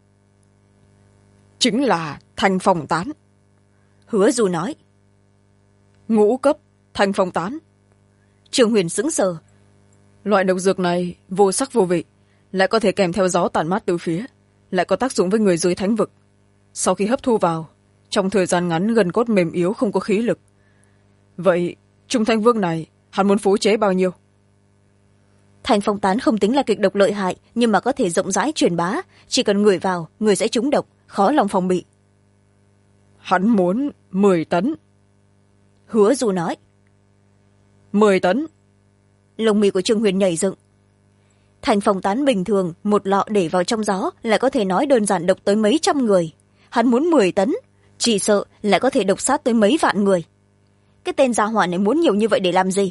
Chính là Thanh Phong Tán. Hứa Du nói. Ngũ cấp Thanh Phong Tán. Trương Huyền sững sờ. Loại độc dược này vô sắc vô vị, lại có thể kèm theo gió tản mát từ phía, lại có tác dụng với người dưới thánh vực. Sau khi hấp thu vào, trong thời gian ngắn gân cốt mềm yếu không có khí lực. Vậy Trung Thanh Vương này hắn muốn phối chế bao nhiêu? Thanh Phong Tán không tính là kịch độc lợi hại, nhưng mà có thể rộng rãi truyền bá, chỉ cần ngửi vào người sẽ trúng độc, khó lòng phòng bị. Hắn muốn 10 tấn. Hứa Du nói. 10 tấn. Lông mi của Trương Huyền nhảy dựng. Thanh Phong Tán bình thường một lọ để vào trong gió lại có thể nói đơn giản độc tới mấy trăm người, hắn muốn 10 tấn, chỉ sợ lại có thể độc sát tới mấy vạn người. Cái tên gia hỏa này muốn nhiều như vậy để làm gì?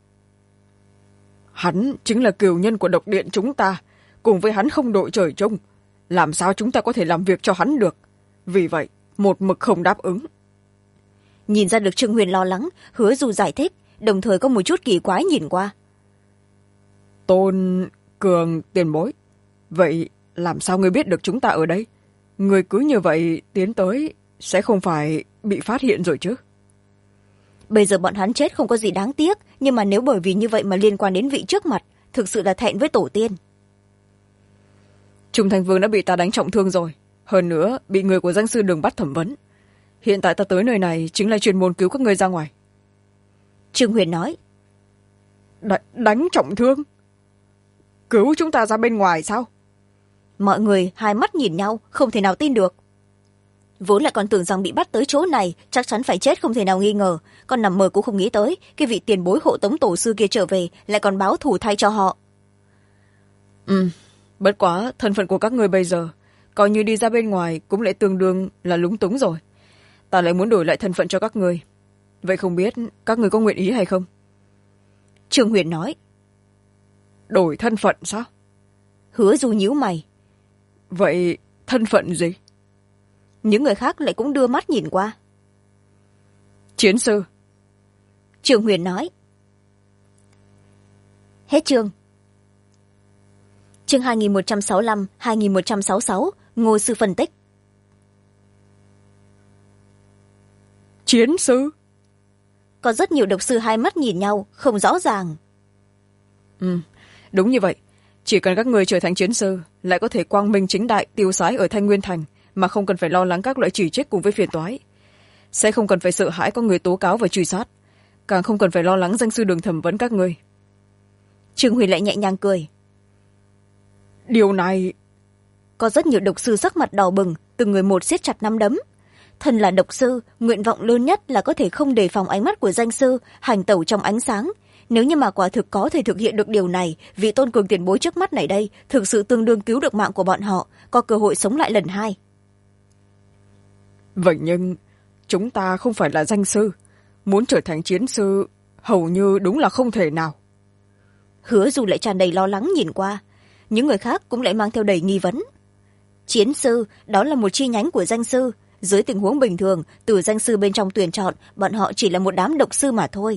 Hắn chính là cừu nhân của độc điện chúng ta, cùng với hắn không đội trời chung, làm sao chúng ta có thể làm việc cho hắn được? Vì vậy một mực không đáp ứng. Nhìn ra được Trương Huyền lo lắng, Hứa Du giải thích, đồng thời có một chút kỳ quái nhìn qua. Tôn Cường tiền bối, vậy làm sao ngươi biết được chúng ta ở đây? Ngươi cứ như vậy tiến tới sẽ không phải bị phát hiện rồi chứ? Bây giờ bọn hắn chết không có gì đáng tiếc, nhưng mà nếu bởi vì như vậy mà liên quan đến vị trước mặt, thực sự là thẹn với tổ tiên. Trung Thành Vương đã bị ta đánh trọng thương rồi, hơn nữa bị người của danh sư Đường bắt thẩm vấn. Hiện tại ta tới nơi này chính là chuyên môn cứu các ngươi ra ngoài. Trương Huyền nói. Đánh trọng thương? cứu chúng ta ra bên ngoài sao? Mọi người hai mắt nhìn nhau, không thể nào tin được. Vốn lại còn tưởng rằng bị bắt tới chỗ này chắc chắn phải chết không thể nào nghi ngờ, còn nằm mơ cũng không nghĩ tới cái vị tiền bối hộ tống tổ sư kia trở về lại còn báo thù thay cho họ. Bất quá thân phận của các người bây giờ coi như đi ra bên ngoài cũng lại tương đương là lúng túng rồi. Ta lại muốn đổi lại thân phận cho các người, vậy không biết các người có nguyện ý hay không? Trương Huyền nói. Đổi thân phận sao? Hứa Du nhíu mày. Vậy thân phận gì? Những người khác lại cũng đưa mắt nhìn qua. Chiến sư. Trương Huyền nói. Hết chương. Chương 2165, 2166, Ngô sư phân tích. Chiến sư? Có rất nhiều độc sư hai mắt nhìn nhau, không rõ ràng. Đúng như vậy. Chỉ cần các người trở thành chiến sư, lại có thể quang minh chính đại tiêu sái ở Thanh Nguyên Thành, mà không cần phải lo lắng các loại chỉ trích cùng với phiền toái. Sẽ không cần phải sợ hãi có người tố cáo và truy sát, càng không cần phải lo lắng danh sư Đường thẩm vấn các người. Trương Huyền lại nhẹ nhàng cười. Điều này... Có rất nhiều độc sư sắc mặt đỏ bừng, từng người một siết chặt nắm đấm. Thân là độc sư, nguyện vọng lớn nhất là có thể không đề phòng ánh mắt của danh sư, hành tẩu trong ánh sáng. Nếu như mà quả thực có thể thực hiện được điều này, vị tôn cường tiền bối trước mắt này đây thực sự tương đương cứu được mạng của bọn họ, có cơ hội sống lại lần hai. Vậy nhưng chúng ta không phải là danh sư, muốn trở thành chiến sư hầu như đúng là không thể nào. Hứa Du lại tràn đầy lo lắng nhìn qua, những người khác cũng lại mang theo đầy nghi vấn. Chiến sư đó là một chi nhánh của danh sư, dưới tình huống bình thường từ danh sư bên trong tuyển chọn, bọn họ chỉ là một đám độc sư mà thôi.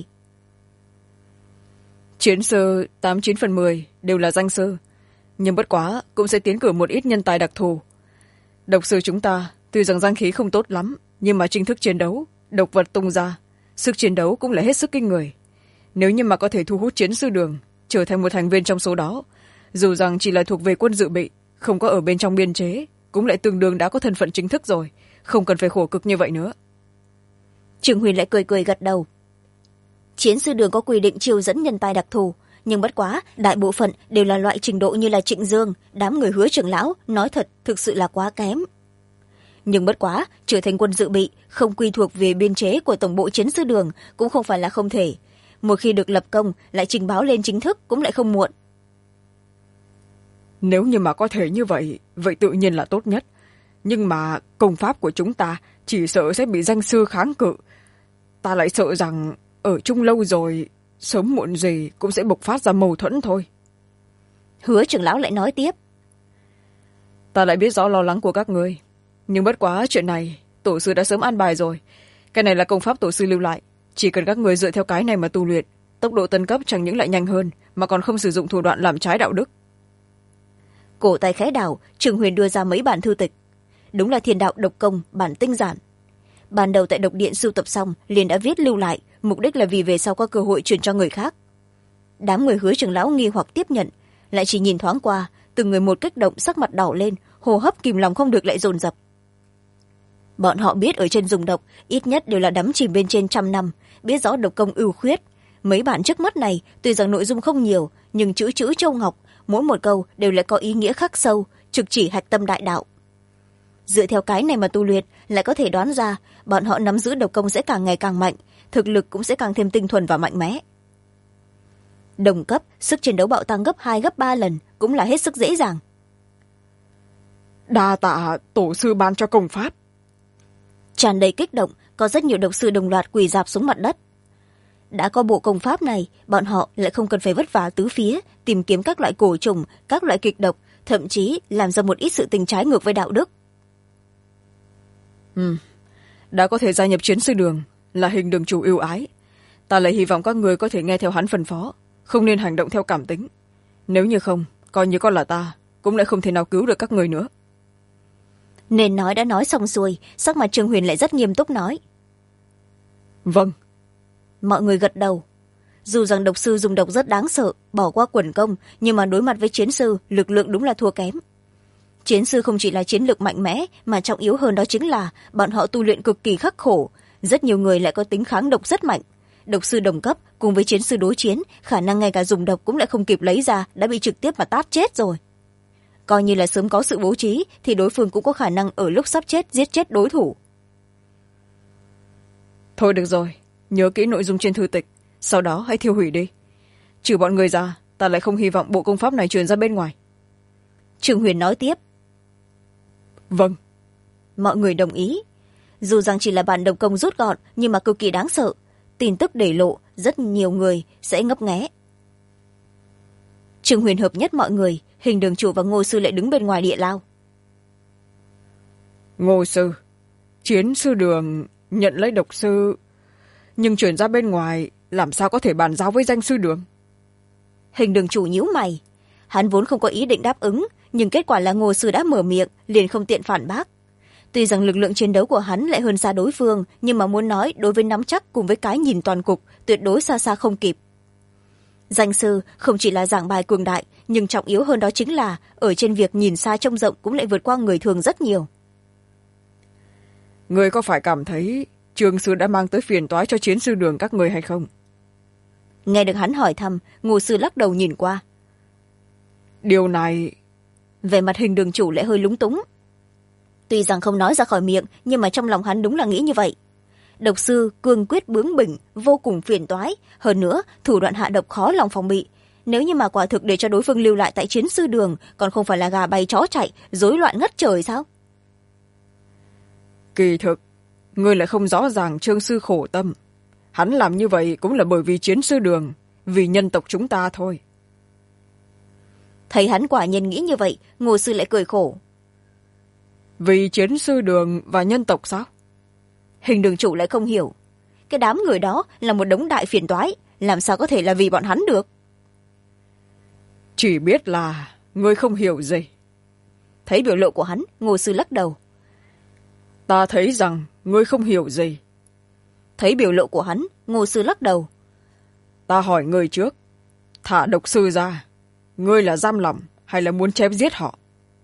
Chiến sư 89/10 đều là danh sư, nhưng bất quá cũng sẽ tiến cử một ít nhân tài đặc thù. Độc sư chúng ta tuy rằng danh khí không tốt lắm, nhưng mà chính thức chiến đấu, độc vật tung ra, sức chiến đấu cũng là hết sức kinh người. Nếu như mà có thể thu hút chiến sư Đường trở thành một thành viên trong số đó, dù rằng chỉ là thuộc về quân dự bị, không có ở bên trong biên chế, cũng lại tương đương đã có thân phận chính thức rồi, không cần phải khổ cực như vậy nữa. Trương Huyền lại cười cười gật đầu. Chiến sư Đường có quy định chiêu dẫn nhân tài đặc thù, nhưng bất quá đại bộ phận đều là loại trình độ như là Trịnh Dương, đám người Hứa trưởng lão nói thật thực sự là quá kém. Nhưng bất quá trở thành quân dự bị, không quy thuộc về biên chế của tổng bộ chiến sư Đường cũng không phải là không thể. Một khi được lập công lại trình báo lên chính thức cũng lại không muộn. Nếu như mà có thể như vậy, vậy tự nhiên là tốt nhất. Nhưng mà công pháp của chúng ta chỉ sợ sẽ bị danh sư kháng cự. Ta lại sợ rằng ở chung lâu rồi, sớm muộn gì cũng sẽ bộc phát ra mâu thuẫn thôi. Hứa trưởng lão lại nói tiếp. Ta lại biết rõ lo lắng của các ngươi, nhưng bất quá chuyện này tổ sư đã sớm an bài rồi. Cái này là công pháp tổ sư lưu lại, chỉ cần các người dựa theo cái này mà tu luyện, tốc độ tân cấp chẳng những lại nhanh hơn mà còn không sử dụng thủ đoạn làm trái đạo đức. Cổ tay khẽ đảo, Trương Huyền đưa ra mấy bản thư tịch. Đúng là Thiên đạo độc công bản tinh giản. Ban đầu tại độc điện sưu tập xong liền đã viết lưu lại, mục đích là vì về sau có cơ hội truyền cho người khác. Đám người Hứa trưởng lão nghi hoặc tiếp nhận, lại chỉ nhìn thoáng qua, từng người một kích động, sắc mặt đỏ lên, hô hấp kìm lòng không được lại dồn dập. Bọn họ biết ở trên dùng độc ít nhất đều là đắm chìm bên trên 100 năm, biết rõ độc công ưu khuyết. Mấy bản trước mắt này tuy rằng nội dung không nhiều, nhưng chữ chữ châu ngọc, mỗi một câu đều lại có ý nghĩa khắc sâu, trực chỉ hạch tâm đại đạo. Dựa theo cái này mà tu luyện, lại có thể đoán ra bọn họ nắm giữ độc công sẽ càng ngày càng mạnh, thực lực cũng sẽ càng thêm tinh thuần và mạnh mẽ. Đồng cấp, sức chiến đấu bạo tăng gấp 2 gấp 3 lần cũng là hết sức dễ dàng. Đa tạ tổ sư ban cho công pháp. Tràn đầy kích động, có rất nhiều độc sư đồng loạt quỳ rạp xuống mặt đất. Đã có bộ công pháp này, bọn họ lại không cần phải vất vả tứ phía tìm kiếm các loại cổ trùng, các loại kịch độc, thậm chí làm ra một ít sự tình trái ngược với đạo đức. Đã có thể gia nhập chiến sư Đường là hình đường chủ ưu ái, ta lại hy vọng các người có thể nghe theo hắn phân phó, không nên hành động theo cảm tính. Nếu như không, coi như con là ta cũng lại không thể nào cứu được các người nữa. Nên nói đã nói xong xuôi, sắc mặt Trương Huyền lại rất nghiêm túc nói. Vâng. Mọi người gật đầu. Dù rằng độc sư dùng độc rất đáng sợ, bỏ qua quần công, nhưng mà đối mặt với chiến sư, lực lượng đúng là thua kém. Chiến sư không chỉ là chiến lược mạnh mẽ, mà trọng yếu hơn đó chính là bọn họ tu luyện cực kỳ khắc khổ. Rất nhiều người lại có tính kháng độc rất mạnh. độc sư đồng cấp cùng với chiến sư đối chiến, khả năng ngay cả dùng độc cũng lại không kịp lấy ra, đã bị trực tiếp mà tát chết rồi. Coi như là sớm có sự bố trí thì đối phương cũng có khả năng ở lúc sắp chết giết chết đối thủ. Thôi được rồi, nhớ kỹ nội dung trên thư tịch, sau đó hãy thiêu hủy đi. Trừ bọn người ra, ta lại không hy vọng bộ công pháp này truyền ra bên ngoài. Trương Huyền nói tiếp. Vâng. Mọi người đồng ý. Dù rằng chỉ là bản độc công rút gọn nhưng mà cực kỳ đáng sợ, tin tức để lộ rất nhiều người sẽ ngấp nghé. Trương Huyền hợp nhất mọi người, Hình Đường Chủ và Ngô Sư lại đứng bên ngoài địa lao. Ngô Sư, chiến sư Đường nhận lấy độc sư, nhưng chuyển ra bên ngoài làm sao có thể bàn giao với danh sư Đường? Hình Đường Chủ nhíu mày. Hắn vốn không có ý định đáp ứng, nhưng kết quả là Ngô Sư đã mở miệng, liền không tiện phản bác. Tuy rằng lực lượng chiến đấu của hắn lại hơn xa đối phương, nhưng mà muốn nói đối với nắm chắc cùng với cái nhìn toàn cục, tuyệt đối xa xa không kịp. Danh sư không chỉ là giảng bài cường đại, nhưng trọng yếu hơn đó chính là ở trên việc nhìn xa trông rộng cũng lại vượt qua người thường rất nhiều. Người có phải cảm thấy Trương sư đã mang tới phiền toái cho chiến sư Đường các người hay không? Nghe được hắn hỏi thăm, Ngô Sư lắc đầu nhìn qua. Điều này... Về mặt Hình Đường Chủ lại hơi lúng túng. Tuy rằng không nói ra khỏi miệng, nhưng mà trong lòng hắn đúng là nghĩ như vậy. Độc sư cương quyết bướng bỉnh, vô cùng phiền toái, hơn nữa thủ đoạn hạ độc khó lòng phòng bị. Nếu như mà quả thực để cho đối phương lưu lại tại chiến sư Đường, còn không phải là gà bay chó chạy, rối loạn ngất trời sao? Kỳ thực, ngươi lại không rõ ràng Trương sư khổ tâm. Hắn làm như vậy cũng là bởi vì chiến sư Đường, vì nhân tộc chúng ta thôi. Thấy hắn quả nhiên nghĩ như vậy, Ngô Sư lại cười khổ. Vì chiến sư Đường và nhân tộc sao? Hình Đường Chủ lại không hiểu. Cái đám người đó là một đống đại phiền toái, làm sao có thể là vì bọn hắn được? Chỉ biết là ngươi không hiểu gì. Thấy biểu lộ của hắn, Ngô Sư lắc đầu. Ta thấy rằng ngươi không hiểu gì. Thấy biểu lộ của hắn, Ngô Sư lắc đầu. Ta hỏi ngươi trước, thả độc sư ra, ngươi là giam lòng hay là muốn chém giết họ?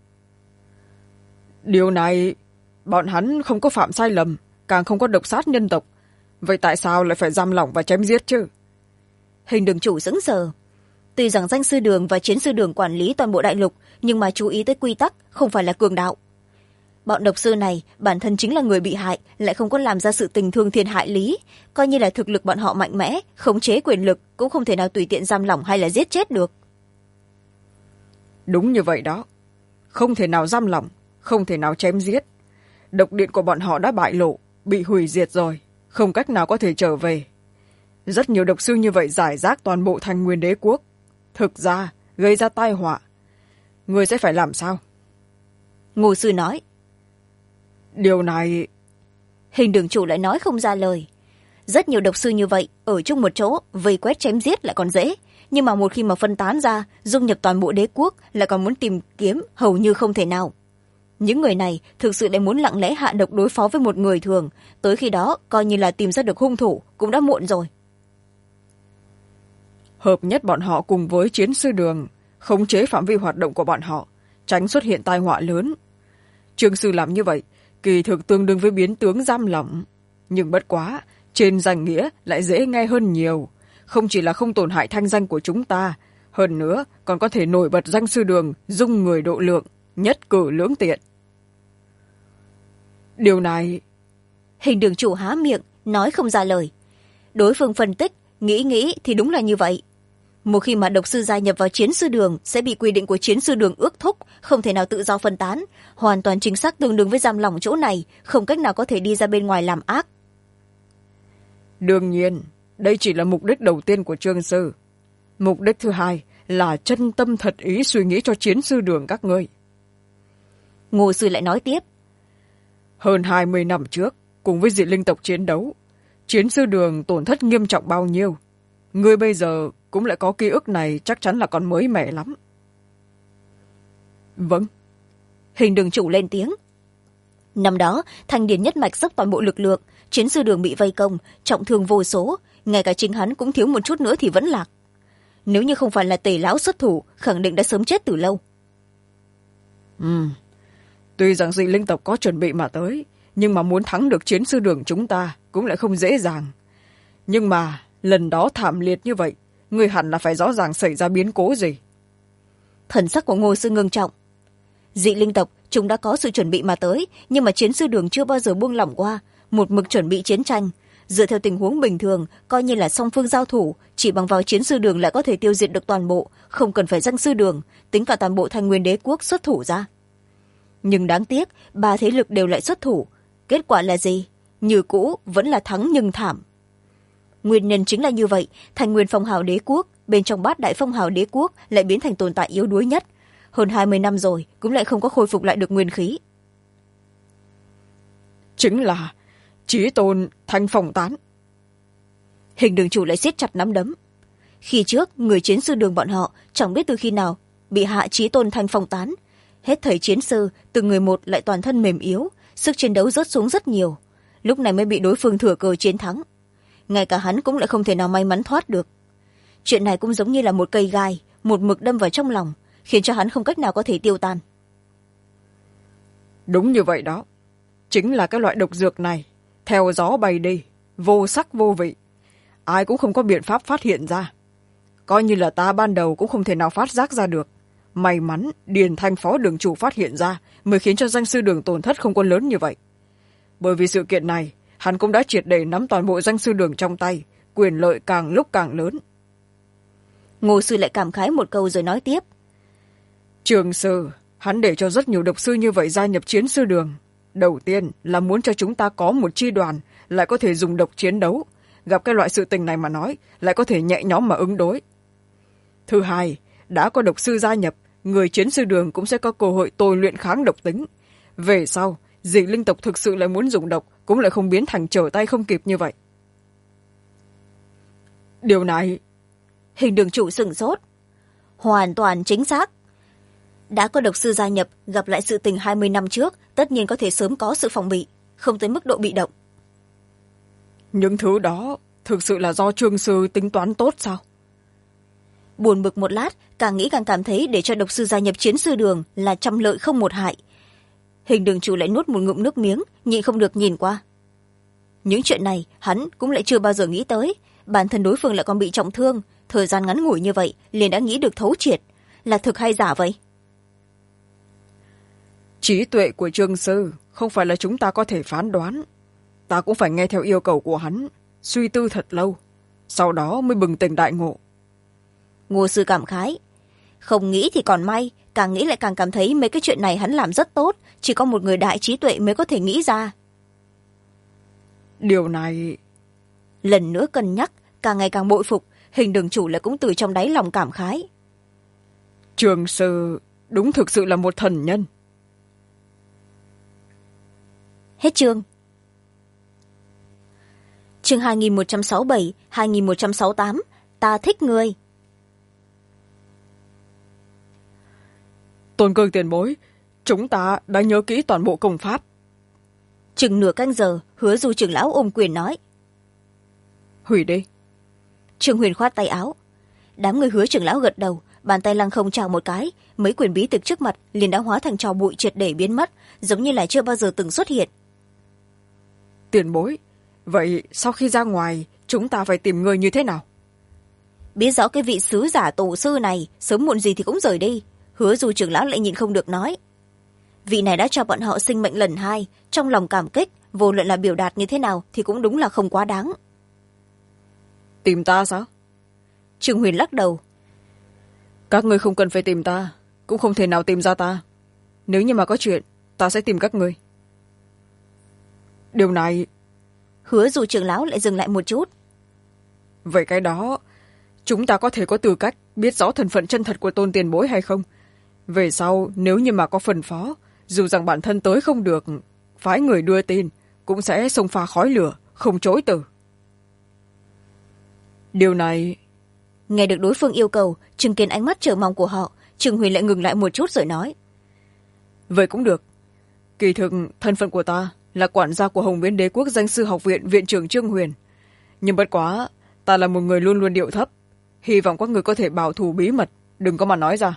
Điều này, bọn hắn không có phạm sai lầm, càng không có độc sát nhân tộc. Vậy tại sao lại phải giam lỏng và chém giết chứ? Hình Đường Chủ sững sờ. Tuy rằng danh sư Đường và chiến sư Đường quản lý toàn bộ đại lục, nhưng mà chú ý tới quy tắc, không phải là cường đạo. Bọn độc sư này bản thân chính là người bị hại, lại không có làm ra sự tình thương thiên hại lý. Coi như là thực lực bọn họ mạnh mẽ, khống chế quyền lực, cũng không thể nào tùy tiện giam lỏng hay là giết chết được. Đúng như vậy đó. Không thể nào giam lỏng, không thể nào chém giết. Độc điện của bọn họ đã bại lộ, bị hủy diệt rồi, không cách nào có thể trở về. Rất nhiều độc sư như vậy rải rác toàn bộ Thành Nguyên Đế quốc. Thực ra, gây ra tai họa. Ngươi sẽ phải làm sao? Ngô Sư nói. Điều này... Hình Đường Chủ lại nói không ra lời. Rất nhiều độc sư như vậy, ở chung một chỗ, vây quét chém giết lại còn dễ. Nhưng mà một khi mà phân tán ra, dung nhập toàn bộ đế quốc, lại còn muốn tìm kiếm hầu như không thể nào. Những người này thực sự lại muốn lặng lẽ hạ độc đối phó với một người thường, tới khi đó coi như là tìm ra được hung thủ cũng đã muộn rồi. Hợp nhất bọn họ cùng với chiến sư Đường, khống chế phạm vi hoạt động của bọn họ, tránh xuất hiện tai họa lớn. Trương sư làm như vậy, kỳ thực tương đương với biến tướng giam lỏng. Nhưng bất quá, trên danh nghĩa lại dễ nghe hơn nhiều. Không chỉ là không tổn hại thanh danh của chúng ta, hơn nữa còn có thể nổi bật danh sư Đường dung người độ lượng, nhất cử lưỡng tiện. Điều này... Hình Đường Chủ há miệng, nói không ra lời. Đối phương phân tích, nghĩ thì đúng là như vậy. Một khi mà độc sư gia nhập vào chiến sư Đường sẽ bị quy định của chiến sư Đường ước thúc, không thể nào tự do phân tán, hoàn toàn chính xác tương đương với giam lỏng chỗ này, không cách nào có thể đi ra bên ngoài làm ác. Đương nhiên, đây chỉ là mục đích đầu tiên của Trương sư. Mục đích thứ hai là chân tâm thật ý suy nghĩ cho chiến sư Đường các ngươi. Ngô Sư lại nói tiếp. Hơn 20 năm trước, cùng với dị linh tộc chiến đấu, chiến sư Đường tổn thất nghiêm trọng bao nhiêu. Ngươi bây giờ cũng lại có ký ức này, chắc chắn là còn mới mẻ lắm. Vâng. Hình Đường Chủ lên tiếng. Năm đó, Thanh Điền nhất mạch dốc toàn bộ lực lượng, chiến sư Đường bị vây công, trọng thương vô số, ngay cả chính hắn cũng thiếu một chút nữa thì vẫn lạc. Nếu như không phải là Tề lão xuất thủ, khẳng định đã sớm chết từ lâu. Tuy rằng dị linh tộc có chuẩn bị mà tới, nhưng mà muốn thắng được chiến sư Đường chúng ta cũng lại không dễ dàng. Nhưng mà lần đó thảm liệt như vậy, người hẳn là phải rõ ràng xảy ra biến cố gì. Thần sắc của Ngô Sư ngưng trọng. Dị linh tộc chúng đã có sự chuẩn bị mà tới, nhưng mà chiến sư đường chưa bao giờ buông lỏng qua, một mực chuẩn bị chiến tranh. Dựa theo tình huống bình thường, coi như là song phương giao thủ, chỉ bằng vào chiến sư đường lại có thể tiêu diệt được toàn bộ, không cần phải danh sư đường, tính cả toàn bộ Thanh Nguyên Đế quốc xuất thủ ra. Nhưng đáng tiếc, ba thế lực đều lại xuất thủ. Kết quả là gì? Như cũ vẫn là thắng nhưng thảm. Nguyên nhân chính là như vậy, Thanh Nguyên Phong Hào Đế quốc, bên trong Bát Đại Phong Hào Đế quốc lại biến thành tồn tại yếu đuối nhất. Hơn 20 năm rồi, cũng lại không có khôi phục lại được nguyên khí. Chính là Chí Tôn Thanh Phong tán. Hình đường chủ lại siết chặt nắm đấm. Khi trước, người chiến sư đường bọn họ chẳng biết từ khi nào bị hạ Chí Tôn Thanh Phong tán. Hết thầy chiến sư, từng người một lại toàn thân mềm yếu, sức chiến đấu rớt xuống rất nhiều. Lúc này mới bị đối phương thừa cơ chiến thắng. Ngay cả hắn cũng lại không thể nào may mắn thoát được. Chuyện này cũng giống như là một cây gai, một mực đâm vào trong lòng, khiến cho hắn không cách nào có thể tiêu tan. Đúng như vậy đó. Chính là cái loại độc dược này, theo gió bay đi, vô sắc vô vị. Ai cũng không có biện pháp phát hiện ra. Coi như là ta ban đầu cũng không thể nào phát giác ra được. May mắn Điền Thanh phó đường chủ phát hiện ra, mới khiến cho danh sư đường tổn thất không có lớn như vậy. Bởi vì sự kiện này, hắn cũng đã triệt để nắm toàn bộ danh sư đường trong tay, quyền lợi càng lúc càng lớn. Ngô sư lại cảm khái một câu rồi nói tiếp. Trường sư, hắn để cho rất nhiều độc sư như vậy gia nhập chiến sư đường. Đầu tiên là muốn cho chúng ta có một chi đoàn, lại có thể dùng độc chiến đấu. Gặp cái loại sự tình này mà nói, lại có thể nhẹ nhõm mà ứng đối. Thứ hai, đã có độc sư gia nhập, người chiến sư đường cũng sẽ có cơ hội tôi luyện kháng độc tính. Về sau, dị linh tộc thực sự lại muốn dùng độc, cũng lại không biến thành trở tay không kịp như vậy. Điều này... Hình đường chủ sửng sốt. Hoàn toàn chính xác. Đã có độc sư gia nhập, gặp lại sự tình 20 năm trước, tất nhiên có thể sớm có sự phòng bị, không tới mức độ bị động. Những thứ đó thực sự là do Trương sư tính toán tốt sao? Buồn bực một lát, càng nghĩ càng cảm thấy để cho độc sư gia nhập chiến sư đường là trăm lợi không một hại. Hình đường chủ lại nuốt một ngụm nước miếng, nhịn không được nhìn qua. Những chuyện này hắn cũng lại chưa bao giờ nghĩ tới. Bản thân đối phương lại còn bị trọng thương, thời gian ngắn ngủi như vậy liền đã nghĩ được thấu triệt. Là thực hay giả vậy? Trí tuệ của Trương sư không phải là chúng ta có thể phán đoán. Ta cũng phải nghe theo yêu cầu của hắn, suy tư thật lâu, sau đó mới bừng tỉnh đại ngộ. Ngô sư cảm khái. Không nghĩ thì còn may, càng nghĩ lại càng cảm thấy mấy cái chuyện này hắn làm rất tốt, chỉ có một người đại trí tuệ mới có thể nghĩ ra. Điều này... Lần nữa cân nhắc, càng ngày càng bội phục, hình đường chủ lại cũng từ trong đáy lòng cảm khái. Trường sư đúng thực sự là một thần nhân. Hết chương. Chương 2167, 2168, ta thích ngươi. Tôn Cương tiền bối, chúng ta đã nhớ kỹ toàn bộ công pháp. Chừng nửa canh giờ, Hứa Du trưởng lão ôm quyền nói. Hủy đi. Trương Huyền khoát tay áo. Đám người Hứa trưởng lão gật đầu, bàn tay lăng không chào một cái, mấy quyển bí tịch trước mặt liền đã hóa thành tro bụi triệt để biến mất, giống như là chưa bao giờ từng xuất hiện. Tiền bối, vậy sau khi ra ngoài, chúng ta phải tìm người như thế nào? Biết rõ cái vị sứ giả tổ sư này, sớm muộn gì thì cũng rời đi. Hứa Du trưởng lão lại nhịn không được nói. Vị này đã cho bọn họ sinh mệnh lần 2, trong lòng cảm kích, vô luận là biểu đạt như thế nào thì cũng đúng là không quá đáng. Tìm ta sao? Trương Huyền lắc đầu. Các ngươi không cần phải tìm ta, cũng không thể nào tìm ra ta. Nếu như mà có chuyện, ta sẽ tìm các ngươi. Điều này... Hứa Du trưởng lão lại dừng lại một chút. Vậy cái đó, chúng ta có thể có tư cách biết rõ thân phận chân thật của Tôn tiền bối hay không? Về sau, nếu như mà có phân phó, dù rằng bản thân tới không được, phái người đưa tin, cũng sẽ xông pha khói lửa, không chối từ. Điều này... Nghe được đối phương yêu cầu, chứng kiến ánh mắt chờ mong của họ, Trương Huyền lại ngừng lại một chút rồi nói. Vậy cũng được. Kỳ thực, thân phận của ta là quản gia của Hồng Viễn Đế quốc danh sư học viện viện trưởng Trương Huyền. Nhưng bất quá, ta là một người luôn luôn điệu thấp. Hy vọng các người có thể bảo thủ bí mật, đừng có mà nói ra.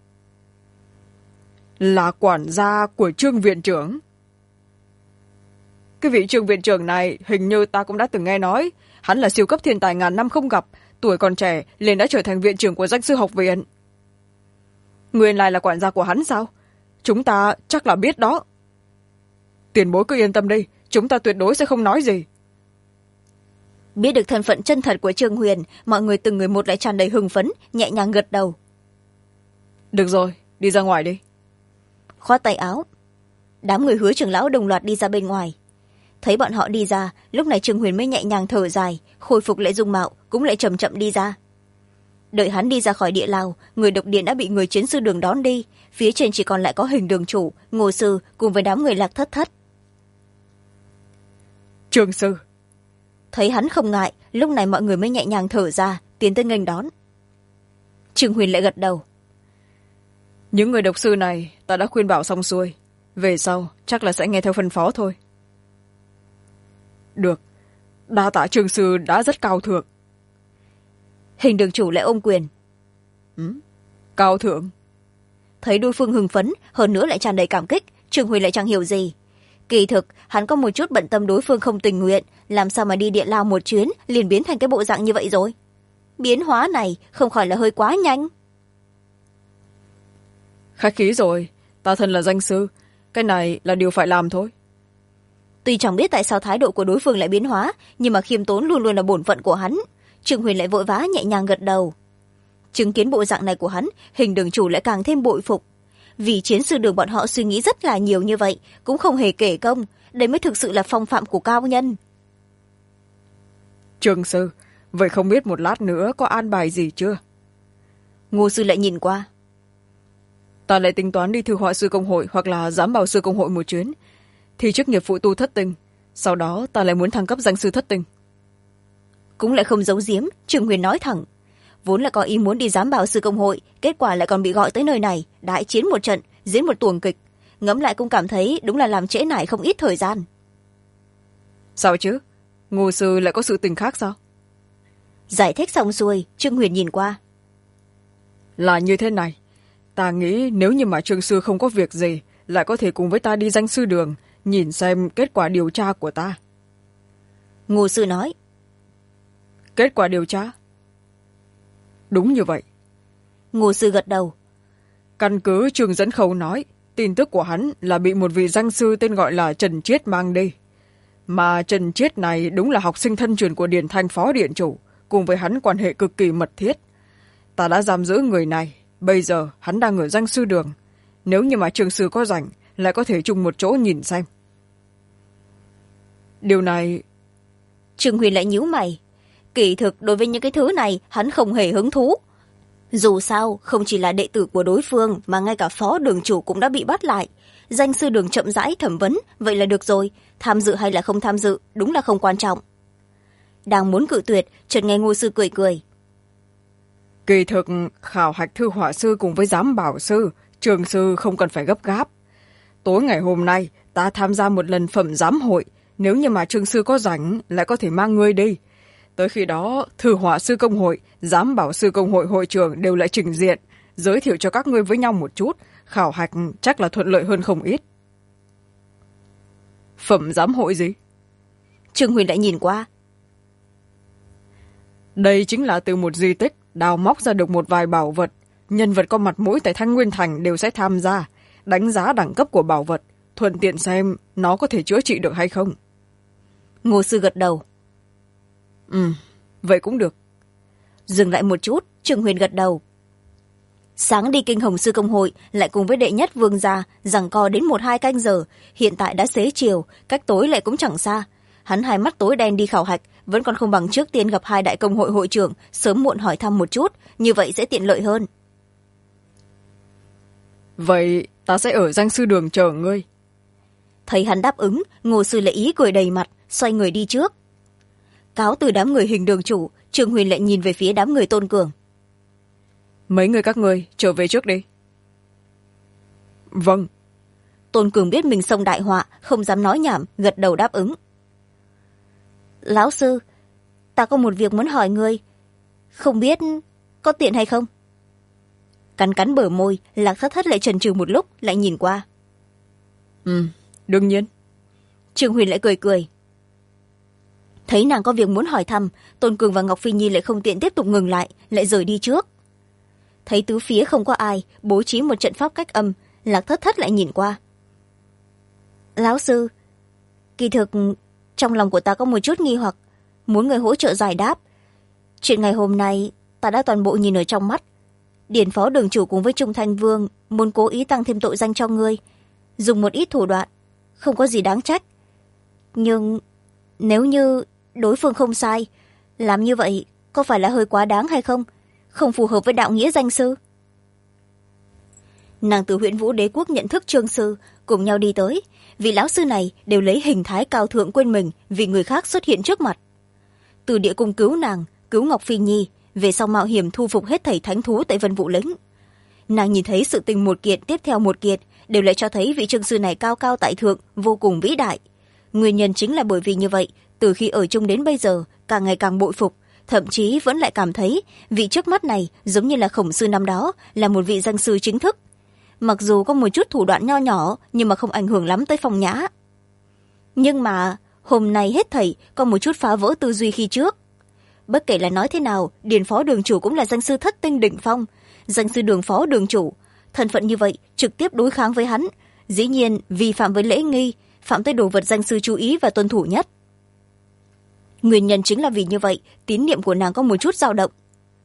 Là quản gia của Trương viện trưởng? Cái vị Trương viện trưởng này hình như ta cũng đã từng nghe nói. hắn là siêu cấp thiên tài ngàn năm không gặp, tuổi còn trẻ liền đã trở thành viện trưởng của danh sư học viện. Nguyên lai là quản gia của hắn sao? Chúng ta chắc là biết đó. Tiền bối cứ yên tâm đi, chúng ta tuyệt đối sẽ không nói gì. Biết được thân phận chân thật của Trương Huyền, mọi người từng người một lại tràn đầy hưng phấn, nhẹ nhàng gật đầu. Được rồi, đi ra ngoài đi. Khoát tay áo, đám người Hứa trưởng lão đồng loạt đi ra bên ngoài. Thấy bọn họ đi ra, lúc này Trương Huyền mới nhẹ nhàng thở dài, khôi phục lại dung mạo, cũng lại chậm chậm đi ra. Đợi hắn đi ra khỏi địa lao, người độc điện đã bị người chiến sư đường đón đi, phía trên chỉ còn lại có Hình đường chủ, Ngô sư cùng với đám người Lạc Thất Thất. Trương sư. Thấy hắn không ngại, lúc này mọi người mới nhẹ nhàng thở ra, tiến tới nghênh đón. Trương Huyền lại gật đầu. Những người độc sư này ta đã khuyên bảo xong xuôi, về sau chắc là sẽ nghe theo phân phó thôi. Được, đa tạ Trương sư đã rất cao thượng. Hình đường chủ lại ôm quyền. Cao thượng. Thấy đối phương hưng phấn, hơn nữa lại tràn đầy cảm kích, Trương Huyền lại chẳng hiểu gì. Kỳ thực hắn có một chút bận tâm đối phương không tình nguyện, làm sao mà đi địa lao một chuyến liền biến thành cái bộ dạng như vậy rồi. Biến hóa này không khỏi là hơi quá nhanh. Khách khí rồi, ta thân là danh sư, cái này là điều phải làm thôi. Tuy chẳng biết tại sao thái độ của đối phương lại biến hóa, nhưng mà khiêm tốn luôn luôn là bổn phận của hắn. Trương Huyền lại vội vã nhẹ nhàng gật đầu. Chứng kiến bộ dạng này của hắn, Hình đường chủ lại càng thêm bội phục. Vì chiến sư đường bọn họ suy nghĩ rất là nhiều như vậy, cũng không hề kể công, đây mới thực sự là phong phạm của cao nhân. Trương sư, vậy không biết một lát nữa có an bài gì chưa? Ngô sư lại nhìn qua. Ta lại tính toán đi thư họa sư công hội hoặc là giám bảo sư công hội một chuyến, thì chức nghiệp phụ tu thất tinh, sau đó ta lại muốn thăng cấp danh sư thất tinh. Cũng lại không giấu giếm, Trương Huyền nói thẳng. Vốn là có ý muốn đi giám bảo sư công hội, kết quả lại còn bị gọi tới nơi này, đại chiến một trận, diễn một tuồng kịch. Ngẫm lại cũng cảm thấy đúng là làm trễ nải không ít thời gian. Sao chứ? Ngô sư lại có sự tình khác sao? Giải thích xong xuôi, Trương Huyền nhìn qua. Là như thế này, ta nghĩ nếu như mà Trương sư không có việc gì, lại có thể cùng với ta đi danh sư đường, nhìn xem kết quả điều tra của ta. Ngô sư nói. Kết quả điều tra? Đúng như vậy. Ngô sư gật đầu. Căn cứ Trương Dẫn Khâu nói, tin tức của hắn là bị một vị danh sư tên gọi là Trần Chiết mang đi. Mà Trần Chiết này đúng là học sinh thân truyền của Điền Thanh phó điện chủ, cùng với hắn quan hệ cực kỳ mật thiết. Ta đã giam giữ người này, bây giờ hắn đang ở danh sư đường. Nếu như mà Trương sư có rảnh, lại có thể chung một chỗ nhìn xem. Điều này... Trương Huyền lại nhíu mày. Kỳ thực đối với những cái thứ này hắn không hề hứng thú. Dù sao không chỉ là đệ tử của đối phương mà ngay cả phó đường chủ cũng đã bị bắt lại. Danh sư đường chậm rãi thẩm vấn, vậy là được rồi. Tham dự hay là không tham dự đúng là không quan trọng. Đang muốn cự tuyệt, chợt nghe Ngô sư cười cười. Kỳ thực khảo hạch thư họa sư cùng với giám bảo sư, Trương sư không cần phải gấp gáp. Tối ngày hôm nay ta tham gia một lần phẩm giám hội, nếu như mà Trương sư có rảnh lại có thể mang ngươi đi. Tới khi đó thư họa sư công hội, giám bảo sư công hội hội trưởng đều lại trình diện, giới thiệu cho các ngươi với nhau một chút, khảo hạch chắc là thuận lợi hơn không ít. Phẩm giám hội gì? Trương Huyền lại nhìn qua. Đây chính là từ một di tích đào móc ra được một vài bảo vật, nhân vật có mặt mũi tại Thanh Nguyên Thành đều sẽ tham gia, đánh giá đẳng cấp của bảo vật, thuận tiện xem nó có thể chữa trị được hay không. Ngô sư gật đầu. Vậy cũng được. Dừng lại một chút, Trương Huyền gật đầu. Sáng đi Kinh Hồng sư công hội, lại cùng với đệ nhất vương gia giằng co đến 1-2 canh giờ, hiện tại đã xế chiều, cách tối lại cũng chẳng xa. Hắn hai mắt tối đen đi khảo hạch, vẫn còn không bằng trước tiên gặp 2 đại công hội hội trưởng, sớm muộn hỏi thăm một chút, như vậy sẽ tiện lợi hơn. Vậy ta sẽ ở danh sư đường chờ ngươi. Thấy hắn đáp ứng, Ngô sư lại ý cười đầy mặt, xoay người đi trước. Cáo từ đám người Hình đường chủ, Trương Huyền lại nhìn về phía đám người Tôn Cường. Mấy người các ngươi trở về trước đi. Vâng. Tôn Cường biết mình xông đại họa, không dám nói nhảm, gật đầu đáp ứng. Lão sư, ta có một việc muốn hỏi ngươi, không biết có tiện hay không? Cắn cắn bờ môi, Lạc Thất Thất lại chần chừ một lúc, lại nhìn qua. Đương nhiên. Trương Huyền lại cười cười. thấy nàng có việc muốn hỏi thăm, Tôn Cường và Ngọc Phi Nhi lại không tiện tiếp tục ngừng lại, lại rời đi trước. Thấy tứ phía không có ai, bố trí một trận pháp cách âm, Lạc Thất Thất lại nhìn qua. Lão sư, kỳ thực trong lòng của ta có một chút nghi hoặc, muốn người hỗ trợ giải đáp. Chuyện ngày hôm nay ta đã toàn bộ nhìn ở trong mắt. Điển phó đường chủ cùng với Trung Thanh Vương muốn cố ý tăng thêm tội danh cho ngươi, dùng một ít thủ đoạn, không có gì đáng trách. Nhưng nếu như đối phương không sai, làm như vậy có phải là hơi quá đáng hay không? Không phù hợp với đạo nghĩa danh sư. Nàng từ Huyễn Vũ Đế Quốc nhận thức Trương sư, cùng nhau đi tới. Vị lão sư này đều lấy hình thái cao thượng quên mình vì người khác xuất hiện trước mặt. Từ địa cung cứu nàng, cứu Ngọc Phi Nhi, về sau mạo hiểm thu phục hết thảy thánh thú tại Vân Vũ Lĩnh. Nàng nhìn thấy sự tình một kiện tiếp theo một kiện, đều lại cho thấy vị Trương sư này cao cao tại thượng, vô cùng vĩ đại. Nguyên nhân chính là bởi vì như vậy, từ khi ở chung đến bây giờ, càng ngày càng bội phục, thậm chí vẫn lại cảm thấy vị trước mắt này giống như là Khổng sư năm đó, là một vị danh sư chính thức. Mặc dù có một chút thủ đoạn nho nhỏ, nhưng mà không ảnh hưởng lắm tới phong nhã. Nhưng mà hôm nay hết thảy có một chút phá vỡ tư duy khi trước. Bất kể là nói thế nào, Điền phó đường chủ cũng là danh sư thất tinh đỉnh phong, danh sư đường phó đường chủ, thân phận như vậy trực tiếp đối kháng với hắn, dĩ nhiên vi phạm với lễ nghi, phạm tới đồ vật danh sư chú ý và tuân thủ nhất. Nguyên nhân chính là vì như vậy, tín niệm của nàng có một chút dao động.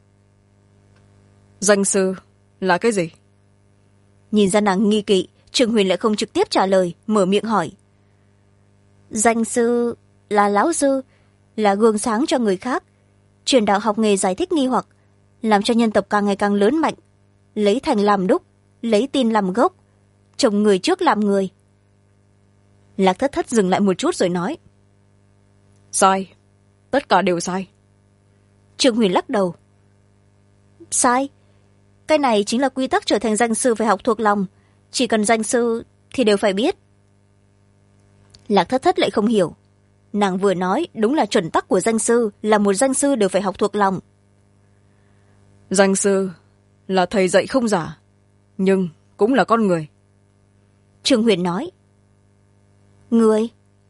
Danh sư là cái gì? Nhìn ra nàng nghi kỵ, Trương Huyền lại không trực tiếp trả lời, mở miệng hỏi. Danh sư là lão sư, là gương sáng cho người khác, truyền đạo học nghề giải thích nghi hoặc, làm cho nhân tộc càng ngày càng lớn mạnh, lấy thành làm đúc, lấy tin làm gốc, trồng người trước làm người. Lạc Thất Thất dừng lại một chút rồi nói. Sai, tất cả đều sai. Trương Huyền lắc đầu. Sai? Cái này chính là quy tắc trở thành danh sư phải học thuộc lòng, chỉ cần danh sư thì đều phải biết. Lạc Thất Thất lại không hiểu. Nàng vừa nói đúng là chuẩn tắc của danh sư, là một danh sư đều phải học thuộc lòng. Danh sư là thầy dạy không giả, nhưng cũng là con người. Trương Huyền nói. Người?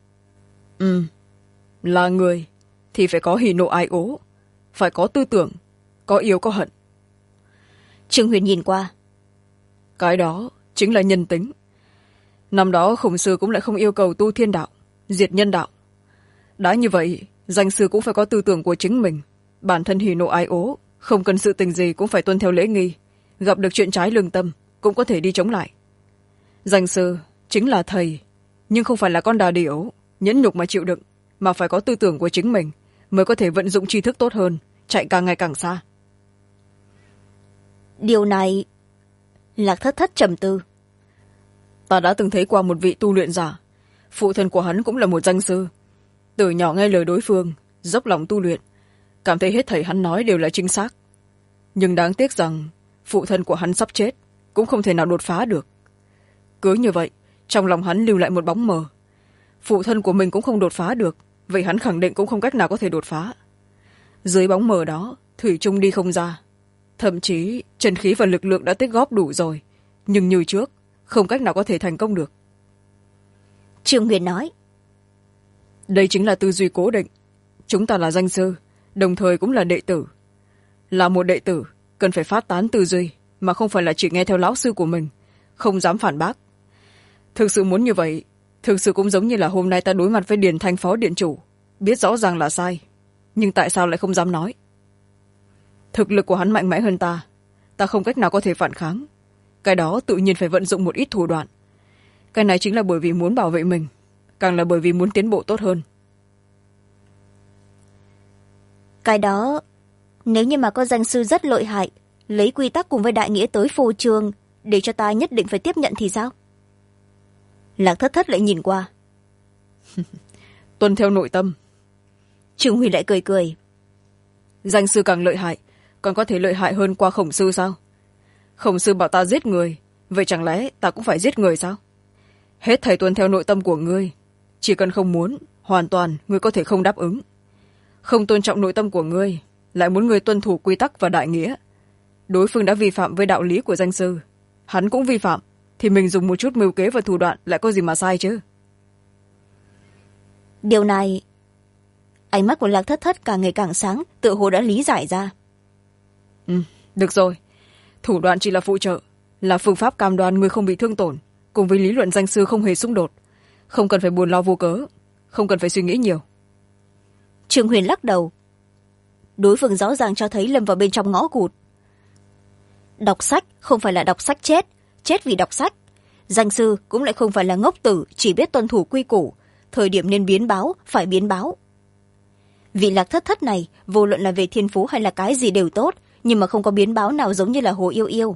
Là người thì phải có hỉ nộ ái ố, phải có tư tưởng, có yêu có hận. Trương Huyền nhìn qua. Cái đó chính là nhân tính. Năm đó Khổng sư cũng lại không yêu cầu tu thiên đạo, diệt nhân đạo. Đã như vậy, danh sư cũng phải có tư tưởng của chính mình, bản thân hỉ nộ ái ố, không cần sự tình gì cũng phải tuân theo lễ nghi, gặp được chuyện trái lương tâm cũng có thể đi chống lại. Danh sư chính là thầy, nhưng không phải là con đà điểu nhẫn nhục mà chịu đựng, mà phải có tư tưởng của chính mình mới có thể vận dụng tri thức tốt hơn, chạy càng ngày càng xa. Điều này... Lạc Thất Thất trầm tư. Ta đã từng thấy qua một vị tu luyện giả, phụ thân của hắn cũng là một danh sư. Từ nhỏ nghe lời đối phương, dốc lòng tu luyện, cảm thấy hết thảy hắn nói đều là chính xác. Nhưng đáng tiếc rằng phụ thân của hắn sắp chết, cũng không thể nào đột phá được. Cứ như vậy, trong lòng hắn lưu lại một bóng mờ. Phụ thân của mình cũng không đột phá được, vậy hắn khẳng định cũng không cách nào có thể đột phá. Dưới bóng mờ đó, thủy chung đi không ra. Thậm chí chân khí và lực lượng đã tích góp đủ rồi, nhưng như trước không cách nào có thể thành công được. Trương Huyền nói. Đây chính là tư duy cố định. Chúng ta là danh sư, đồng thời cũng là đệ tử. Là một đệ tử cần phải phát tán tư duy, mà không phải là chỉ nghe theo lão sư của mình, không dám phản bác. Thực sự muốn như vậy, thực sự cũng giống như là hôm nay ta đối mặt với Điền Thanh phó điện chủ, biết rõ ràng là sai, nhưng tại sao lại không dám nói? Thực lực của hắn mạnh mẽ hơn ta, ta không cách nào có thể phản kháng. Cái đó tự nhiên phải vận dụng một ít thủ đoạn. Cái này chính là bởi vì muốn bảo vệ mình, càng là bởi vì muốn tiến bộ tốt hơn. Cái đó, nếu như mà có danh sư rất lợi hại, lấy quy tắc cùng với đại nghĩa tới phô trương, để cho ta nhất định phải tiếp nhận thì sao? Lạc Thất Thất lại nhìn qua. Tuân theo nội tâm. Trương Huy lại cười cười. Danh sư càng lợi hại, còn có thể lợi hại hơn qua Khổng sư sao? Khổng sư bảo ta giết người, vậy chẳng lẽ ta cũng phải giết người sao? Hết thầy tuân theo nội tâm của ngươi, chỉ cần không muốn, hoàn toàn ngươi có thể không đáp ứng. Không tôn trọng nội tâm của ngươi, lại muốn ngươi tuân thủ quy tắc và đại nghĩa. Đối phương đã vi phạm với đạo lý của danh sư, hắn cũng vi phạm, thì mình dùng một chút mưu kế và thủ đoạn lại có gì mà sai chứ? Điều này... ánh mắt của Lạc Thất Thất càng ngày càng sáng, tựa hồ đã lý giải ra. Được rồi, thủ đoạn chỉ là phụ trợ, là phương pháp cam đoan người không bị thương tổn, cùng với lý luận danh sư không hề xung đột. Không cần phải buồn lo vô cớ, không cần phải suy nghĩ nhiều. Trương Huyền lắc đầu. Đối phương rõ ràng cho thấy lâm vào bên trong ngõ cụt. Đọc sách không phải là đọc sách chết, chết vì đọc sách. Danh sư cũng lại không phải là ngốc tử, chỉ biết tuân thủ quy củ. Thời điểm nên biến báo, phải biến báo. Vị Lạc Thất Thất này, vô luận là về thiên phú hay là cái gì đều tốt, nhưng mà không có biến báo nào giống như là Hồ Yêu Yêu.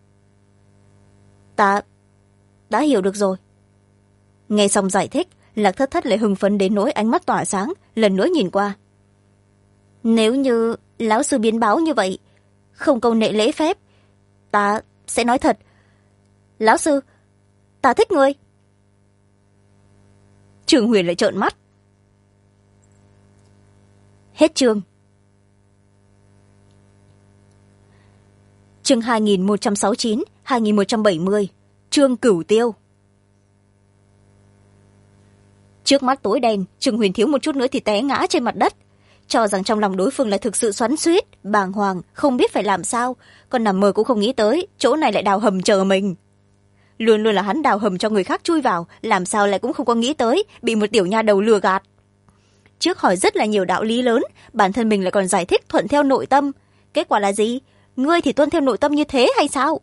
Ta đã hiểu được rồi. Nghe xong giải thích, Lạc Thất Thất lại hưng phấn đến nỗi ánh mắt tỏa sáng, lần nữa nhìn qua. Nếu như lão sư biến báo như vậy, không câu nệ lễ phép, ta sẽ nói thật. Lão sư, ta thích ngươi. Trường Huyền lại trợn mắt. Hết chương. Chương 2169, 2170, chương Cửu Tiêu. Trước mắt tối đen, Trường Huyền thiếu một chút nữa thì té ngã trên mặt đất, cho rằng trong lòng đối phương là thực sự xoắn xuýt, bàng hoàng, không biết phải làm sao, còn nằm mơ cũng không nghĩ tới chỗ này lại đào hầm chờ mình. Luôn luôn là hắn đào hầm cho người khác chui vào, làm sao lại cũng không có nghĩ tới bị một tiểu nha đầu lừa gạt. Trước hỏi rất là nhiều đạo lý lớn, bản thân mình lại còn giải thích thuận theo nội tâm, kết quả là gì? Ngươi thì tuân theo nội tâm như thế hay sao?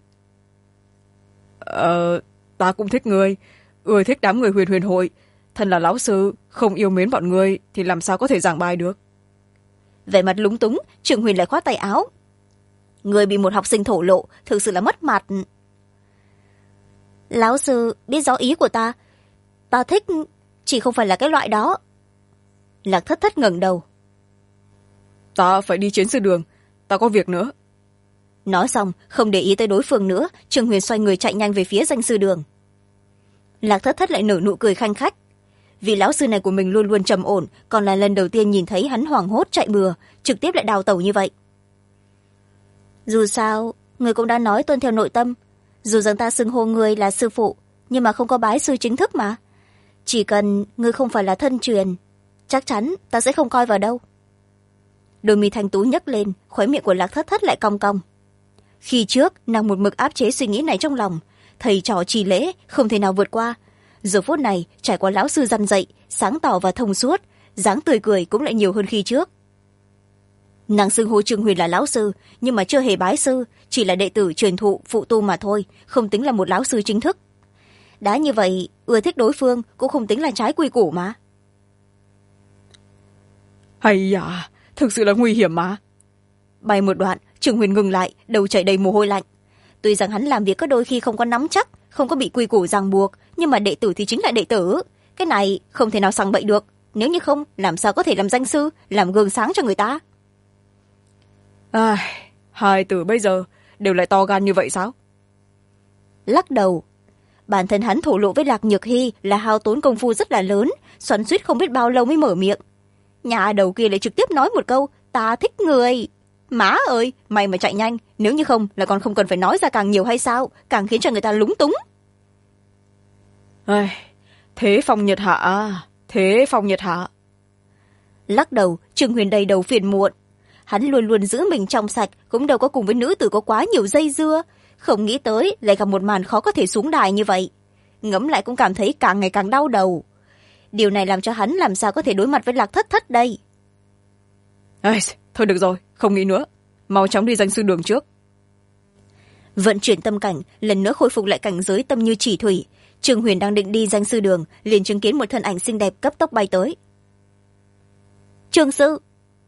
Ta cũng thích ngươi, ưa thích đám người Huyền Huyền hội. Thân là lão sư, không yêu mến bọn ngươi thì làm sao có thể giảng bài được. Vẻ mặt lúng túng, Trường Huyền lại khoát tay áo. Ngươi bị một học sinh thổ lộ, thực sự là mất mặt. Lão sư biết rõ ý của ta. Ta thích chỉ không phải là cái loại đó. Lạc Thất Thất ngẩng đầu. Ta phải đi chiến sư đường, ta có việc nữa. Nói xong, không để ý tới đối phương nữa, Trường Huyền xoay người chạy nhanh về phía danh sư đường. Lạc Thất Thất lại nở nụ cười khanh khách. Vì lão sư này của mình luôn luôn trầm ổn, còn là lần đầu tiên nhìn thấy hắn hoảng hốt chạy bừa, trực tiếp lại đào tẩu như vậy. Dù sao, người cũng đã nói tuân theo nội tâm. Dù rằng ta xưng hô người là sư phụ, nhưng mà không có bái sư chính thức mà. Chỉ cần người không phải là thân truyền, chắc chắn ta sẽ không coi vào đâu. Đôi mi thanh tú nhấc lên, khóe miệng của Lạc Thất Thất lại cong cong. Khi trước, nàng một mực áp chế suy nghĩ này trong lòng, thầy trò trì lễ không thể nào vượt qua. Giờ phút này, trải qua lão sư răn dạy, sáng tỏ và thông suốt, dáng tươi cười cũng lại nhiều hơn khi trước. Nàng xưng hô Trường Huyền là lão sư, nhưng mà chưa hề bái sư, chỉ là đệ tử truyền thụ phụ tu mà thôi, không tính là một lão sư chính thức. Đã như vậy, ưa thích đối phương cũng không tính là trái quy củ mà. Hay à, thực sự là nguy hiểm mà. Bay một đoạn, Trường Huyền ngừng lại, đầu chảy đầy mồ hôi lạnh. Tuy rằng hắn làm việc có đôi khi không có nắm chắc, không có bị quy củ ràng buộc, nhưng mà đệ tử thì chính là đệ tử. Cái này không thể nào sằng bậy được, nếu như không, làm sao có thể làm danh sư, làm gương sáng cho người ta. Hai tử bây giờ đều lại to gan như vậy sao? Lắc đầu. Bản thân hắn thổ lộ với Lạc Nhược Hy là hao tốn công phu rất là lớn, xoắn xuýt không biết bao lâu mới mở miệng. Nhà đầu kia lại trực tiếp nói một câu, ta thích người. Má ơi, mày mà chạy nhanh, nếu như không là còn không cần phải nói ra càng nhiều hay sao, càng khiến cho người ta lúng túng. Thế phong nhật hạ, thế phong nhật hạ. Lắc đầu, Trường Huyền đầy đầu phiền muộn. Hắn luôn luôn giữ mình trong sạch, cũng đâu có cùng với nữ tử có quá nhiều dây dưa. Không nghĩ tới lại gặp một màn khó có thể xuống đài như vậy. Ngẫm lại cũng cảm thấy càng ngày càng đau đầu. Điều này làm cho hắn làm sao có thể đối mặt với Lạc Thất Thất đây. Thôi được rồi, không nghĩ nữa. Mau chóng đi danh sư đường trước. Vận chuyển tâm cảnh, lần nữa khôi phục lại cảnh giới tâm như chỉ thủy. Trường Huyền đang định đi danh sư đường, liền chứng kiến một thân ảnh xinh đẹp cấp tốc bay tới. Trường sư.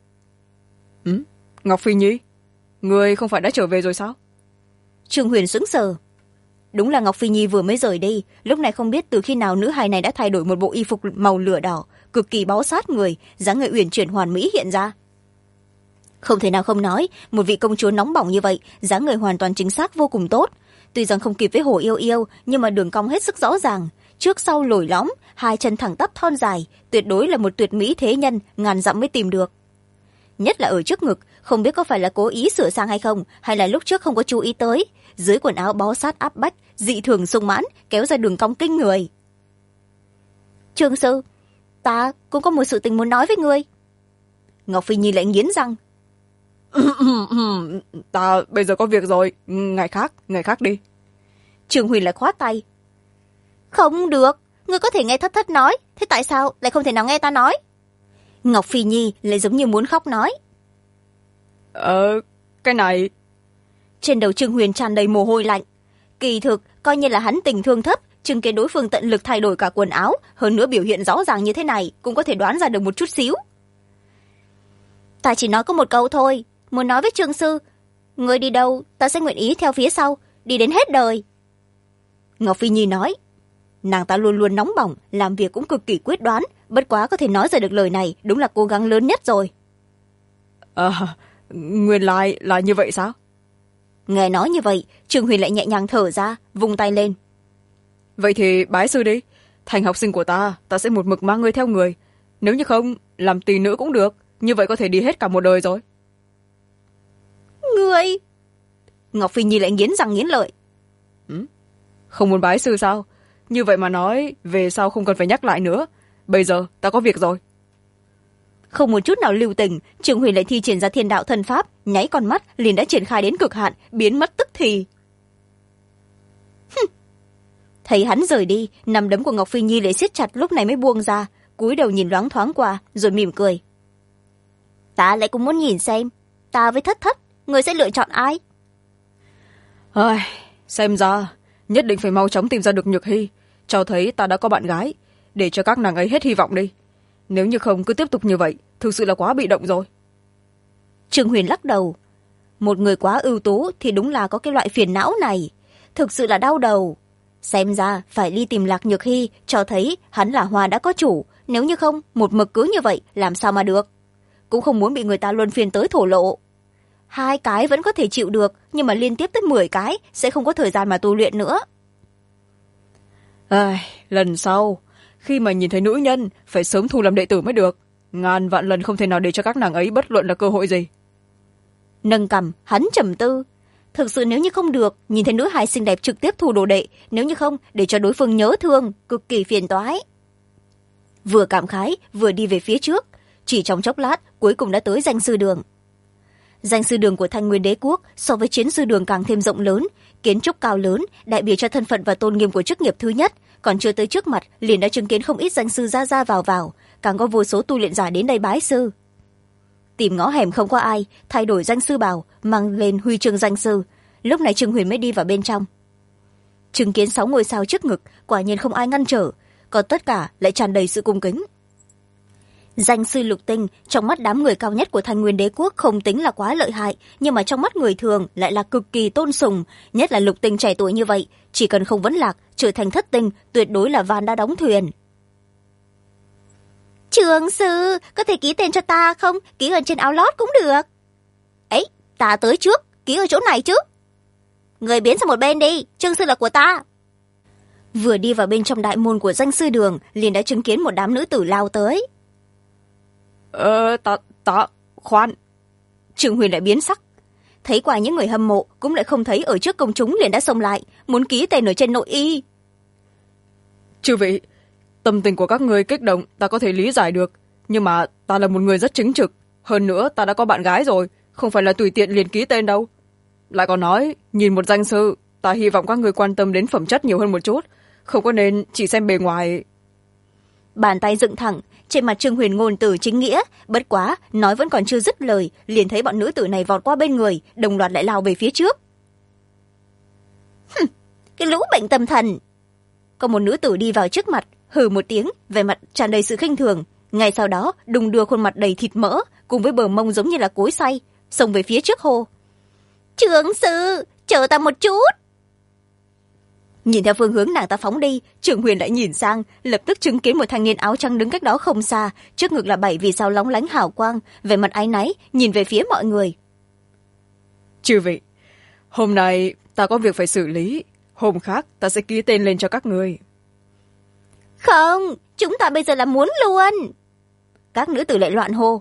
Ngọc Phi Nhi, người không phải đã trở về rồi sao? Trường Huyền sững sờ. Đúng là Ngọc Phi Nhi vừa mới rời đi, lúc này không biết từ khi nào nữ hài này đã thay đổi một bộ y phục màu lửa đỏ, cực kỳ bó sát người, dáng người uyển chuyển hoàn mỹ hiện ra. Không thể nào không nói, một vị công chúa nóng bỏng như vậy, dáng người hoàn toàn chính xác vô cùng tốt. Tuy rằng không kịp với Hồ Yêu Yêu, nhưng mà đường cong hết sức rõ ràng, trước sau lồi lõm, hai chân thẳng tắp thon dài, tuyệt đối là một tuyệt mỹ thế nhân, ngàn dặm mới tìm được. Nhất là ở trước ngực, không biết có phải là cố ý sửa sang hay không, hay là lúc trước không có chú ý tới, dưới quần áo bó sát áp bách, dị thường sung mãn, kéo ra đường cong kinh người. Trường sư, ta cũng có một sự tình muốn nói với ngươi. Ngọc Phi Nhi lại nghiến răng. Ta bây giờ có việc rồi, ngày khác đi. Trương Huyền lại khoát tay. Không được, ngươi có thể nghe Thất Thất nói, thế tại sao lại không thể nào nghe ta nói? Ngọc Phi Nhi lại giống như muốn khóc nói. Cái này... Trên đầu Trương Huyền tràn đầy mồ hôi lạnh. Kỳ thực, coi như là hắn tình thương thấp, chứng kiến đối phương tận lực thay đổi cả quần áo, hơn nữa biểu hiện rõ ràng như thế này, cũng có thể đoán ra được một chút xíu. Ta chỉ nói có một câu thôi, muốn nói với Trương sư, ngươi đi đâu, ta sẽ nguyện ý theo phía sau, đi đến hết đời. Ngọc Phi Nhi nói. Nàng ta luôn luôn nóng bỏng, làm việc cũng cực kỳ quyết đoán, bất quá có thể nói ra được lời này, đúng là cố gắng lớn nhất rồi. Nguyên lai là như vậy sao? Nghe nói như vậy, Trương Huyền lại nhẹ nhàng thở ra, vung tay lên. Vậy thì bái sư đi, thành học sinh của ta sẽ một mực mang ngươi theo người. Nếu như không, làm tỳ nữ cũng được, như vậy có thể đi hết cả một đời rồi. Ngươi... Ngọc Phi Nhi lại nghiến răng nghiến lợi. Không muốn bái sư sao? Như vậy mà nói, về sau không cần phải nhắc lại nữa. Bây giờ ta có việc rồi. Không một chút nào lưu tình, Trương Huyền lại thi triển ra thiên đạo thần pháp, nháy con mắt liền đã triển khai đến cực hạn, biến mất tức thì. Thấy hắn rời đi, nắm đấm của Ngọc Phi Nhi lại siết chặt, lúc này mới buông ra, cúi đầu nhìn loáng thoáng qua rồi mỉm cười. Ta lại cũng muốn nhìn xem, ta với Thất Thất, người sẽ lựa chọn ai? Xem ra nhất định phải mau chóng tìm ra được Nhược Hy, cho thấy ta đã có bạn gái, để cho các nàng ấy hết hy vọng đi. Nếu như không cứ tiếp tục như vậy, thực sự là quá bị động rồi. Trương Huyền lắc đầu. Một người quá ưu tú thì đúng là có cái loại phiền não này, thực sự là đau đầu. Xem ra phải đi tìm Lạc Nhược Hy, cho thấy hắn là hoa đã có chủ, nếu như không một mực cứ như vậy làm sao mà được. Cũng không muốn bị người ta luân phiên tới thổ lộ. 2 cái vẫn có thể chịu được, nhưng mà liên tiếp tới 10 cái sẽ không có thời gian mà tu luyện nữa. Lần sau khi mà nhìn thấy nữ nhân phải sớm thu làm đệ tử mới được, ngàn vạn lần không thể nào để cho các nàng ấy bất luận là cơ hội gì. Nâng cằm, hắn trầm tư. Thực sự nếu như không được, nhìn thấy nữ hài xinh đẹp trực tiếp thu đồ đệ, nếu như không để cho đối phương nhớ thương, cực kỳ phiền toái. Vừa cảm khái vừa đi về phía trước, chỉ trong chốc lát cuối cùng đã tới danh sư đường. Danh sư đường của Thanh Nguyên Đế quốc so với chiến sư đường càng thêm rộng lớn, kiến trúc cao lớn, đại biểu cho thân phận và tôn nghiêm của chức nghiệp thứ nhất, còn chưa tới trước mặt liền đã chứng kiến không ít danh sư ra vào, càng có vô số tu luyện giả đến đây bái sư. Tìm ngõ hẻm không có ai, thay đổi danh sư bào, mang lên huy chương danh sư. Lúc này Trương Huyền mới đi vào bên trong. Chứng kiến 6 ngôi sao trước ngực, quả nhiên không ai ngăn trở, còn tất cả lại tràn đầy sự cung kính. Danh sư Lục Tinh trong mắt đám người cao nhất của Thanh Nguyên Đế quốc không tính là quá lợi hại, nhưng mà trong mắt người thường lại là cực kỳ tôn sùng, nhất là Lục Tinh trẻ tuổi như vậy, chỉ cần không vấn lạc trở thành thất tinh, tuyệt đối là ván đã đóng thuyền. Trường sư, có thể ký tên cho ta không? Ký ở trên áo lót cũng được. Ấy, ta tới trước, ký ở chỗ này chứ. Người biến sang một bên đi, Trương sư là của ta. Vừa đi vào bên trong đại môn của danh sư đường, liền đã chứng kiến một đám nữ tử lao tới. Khoan. Trương Huyền lại biến sắc. Thấy qua những người hâm mộ cũng lại không thấy ở trước công chúng, liền đã xông lại, muốn ký tên ở trên nội y. Chư vị, tâm tình của các người kích động ta có thể lý giải được, nhưng mà ta là một người rất chính trực, hơn nữa ta đã có bạn gái rồi, không phải là tùy tiện liền ký tên đâu. Lại còn nói, nhìn một danh sư, ta hy vọng các người quan tâm đến phẩm chất nhiều hơn một chút, không có nên chỉ xem bề ngoài. Bàn tay dựng thẳng, trên mặt Trương Huyền ngôn từ chính nghĩa, bất quá nói vẫn còn chưa dứt lời, liền thấy bọn nữ tử này vọt qua bên người, đồng loạt lại lao về phía trước. Cái lũ bệnh tâm thần. Có một nữ tử đi vào trước mặt, hừ một tiếng, vẻ mặt tràn đầy sự khinh thường, ngay sau đó đùng đưa khuôn mặt đầy thịt mỡ cùng với bờ mông giống như là cối xay, xông về phía trước hô: Trương sư, chờ ta một chút. Nhìn theo phương hướng nàng ta phóng đi, Trương Huyền lại nhìn sang, lập tức chứng kiến một thanh niên áo trắng đứng cách đó không xa, trước ngực là 7 vì sao lóng lánh hào quang, vẻ mặt áy náy nhìn về phía mọi người. Chư vị, hôm nay ta có việc phải xử lý, hôm khác ta sẽ ký tên lên cho các người. Không, chúng ta bây giờ là muốn luôn. Các nữ tử lại loạn hô.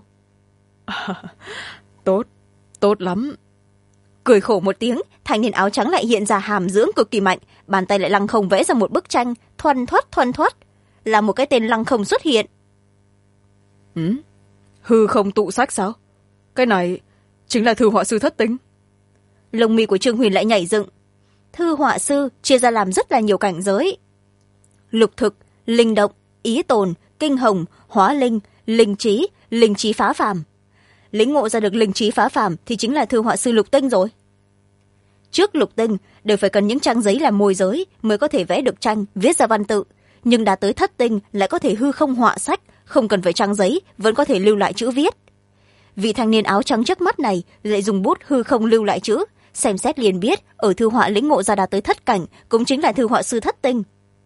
Tốt lắm. Cười khổ một tiếng, thanh niên áo trắng lại hiện ra hàm dưỡng cực kỳ mạnh, bàn tay lại lăng không vẽ ra một bức tranh, thoăn thoắt, là một cái tên lăng không xuất hiện. hư không tụ sách sao? Cái này chính là thư họa sư thất tinh. Lông mi của Trương Huyền lại nhảy dựng. Thư họa sư chia ra làm rất là nhiều cảnh giới: lục thực, linh động, ý tồn, kinh hồng, hóa linh, linh trí phá phàm. Lĩnh ngộ ra được linh trí phá phàm thì chính là thư họa sư lục tinh rồi. Trước lục tinh đều phải cần những trang giấy làm môi giới mới có thể vẽ được tranh, viết ra văn tự, nhưng đã tới thất tinh lại có thể hư không họa sách, không cần phải trang giấy, vẫn có thể lưu lại chữ viết. Vị thanh niên áo trắng trước mắt này lại dùng bút hư không lưu lại chữ, xem xét liền biết ở thư họa lĩnh ngộ ra đạt tới thất cảnh, cũng chính là thư họa sư thất tinh.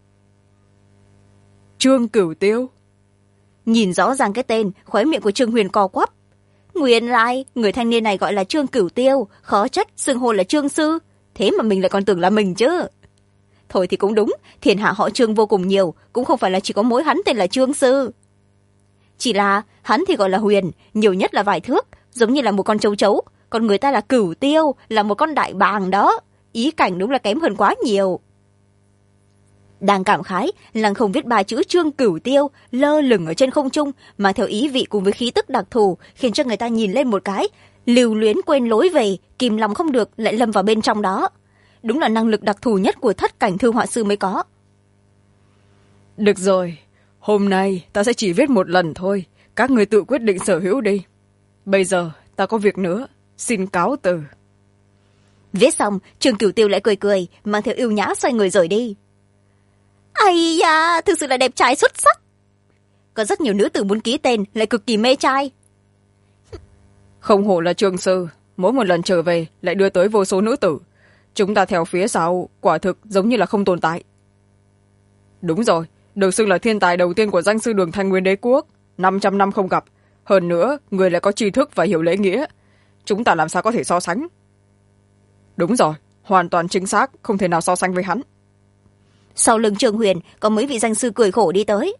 Trương Cửu Tiêu. Nhìn rõ ràng cái tên, khóe miệng của Trương Huyền co quắp. Nguyên lai người thanh niên này gọi là Trương Cửu Tiêu, khó trách xưng hô là Trương sư, thế mà mình lại còn tưởng là mình chứ. Thôi thì cũng đúng, thiên hạ họ Trương vô cùng nhiều, cũng không phải là chỉ có mỗi hắn tên là Trương sư. Chỉ là hắn thì gọi là Huyền, nhiều nhất là vài thước, giống như là một con châu chấu, còn người ta là Cửu Tiêu, là một con đại bàng đó. Ý cảnh đúng là kém hơn quá nhiều. Đang cảm khái, Lăng Không viết 3 chữ Trương Cửu Tiêu lơ lửng ở trên không trung, mà theo ý vị cùng với khí tức đặc thù, khiến cho người ta nhìn lên một cái lưu luyến quên lối về, kìm lòng không được lại lâm vào bên trong đó. Đúng là năng lực đặc thù nhất của thất cảnh thư họa sư mới có. Được rồi, hôm nay ta sẽ chỉ viết một lần thôi, các người tự quyết định sở hữu đi. Bây giờ ta có việc nữa, xin cáo từ. Viết xong, Trương Cửu Tiêu lại cười cười, mang theo yêu nhã xoay người rời đi. Ây da, thực sự là đẹp trai xuất sắc. Có rất nhiều nữ tử muốn ký tên, lại cực kỳ mê trai. Không hổ là Trương sư, mỗi một lần trở về lại đưa tới vô số nữ tử. Chúng ta theo phía sau, quả thực giống như là không tồn tại. Đúng rồi, được xưng là thiên tài đầu tiên của danh sư đường Thanh Nguyên Đế Quốc, 500 năm không gặp. Hơn nữa, người lại có tri thức và hiểu lễ nghĩa. Chúng ta làm sao có thể so sánh? Đúng rồi, hoàn toàn chính xác, không thể nào so sánh với hắn. Sau lưng Trương Huyền có mấy vị danh sư cười khổ đi tới.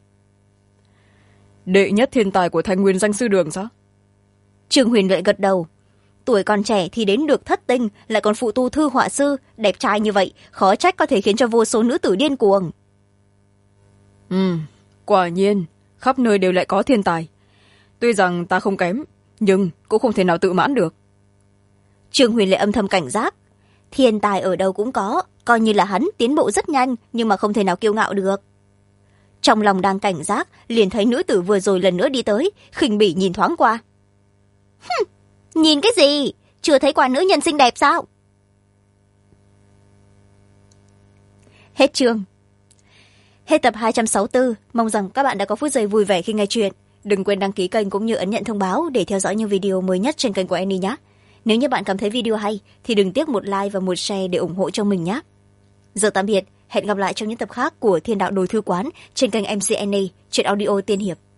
Đệ nhất thiên tài của Thanh Nguyên danh sư đường sao? Trương Huyền lại gật đầu. Tuổi còn trẻ thì đến được thất tinh, lại còn phụ tu thư họa sư, đẹp trai như vậy, khó trách có thể khiến cho vô số nữ tử điên cuồng. Quả nhiên, khắp nơi đều lại có thiên tài. Tuy rằng ta không kém, nhưng cũng không thể nào tự mãn được. Trương Huyền lại âm thầm cảnh giác. Thiên tài ở đâu cũng có, coi như là hắn tiến bộ rất nhanh, nhưng mà không thể nào kiêu ngạo được. Trong lòng đang cảnh giác, liền thấy nữ tử vừa rồi lần nữa đi tới, khinh bỉ nhìn thoáng qua. Nhìn cái gì? Chưa thấy qua nữ nhân xinh đẹp sao? Hết chương. Hết tập 264, mong rằng các bạn đã có phút giây vui vẻ khi nghe chuyện. Đừng quên đăng ký kênh cũng như ấn nhận thông báo để theo dõi những video mới nhất trên kênh của Annie nhé. Nếu như bạn cảm thấy video hay thì đừng tiếc một like và một share để ủng hộ cho mình nhé. Giờ tạm biệt, hẹn gặp lại trong những tập khác của Thiên Đạo Đồ Thư Quán trên kênh MC Annie, truyện audio tiên hiệp.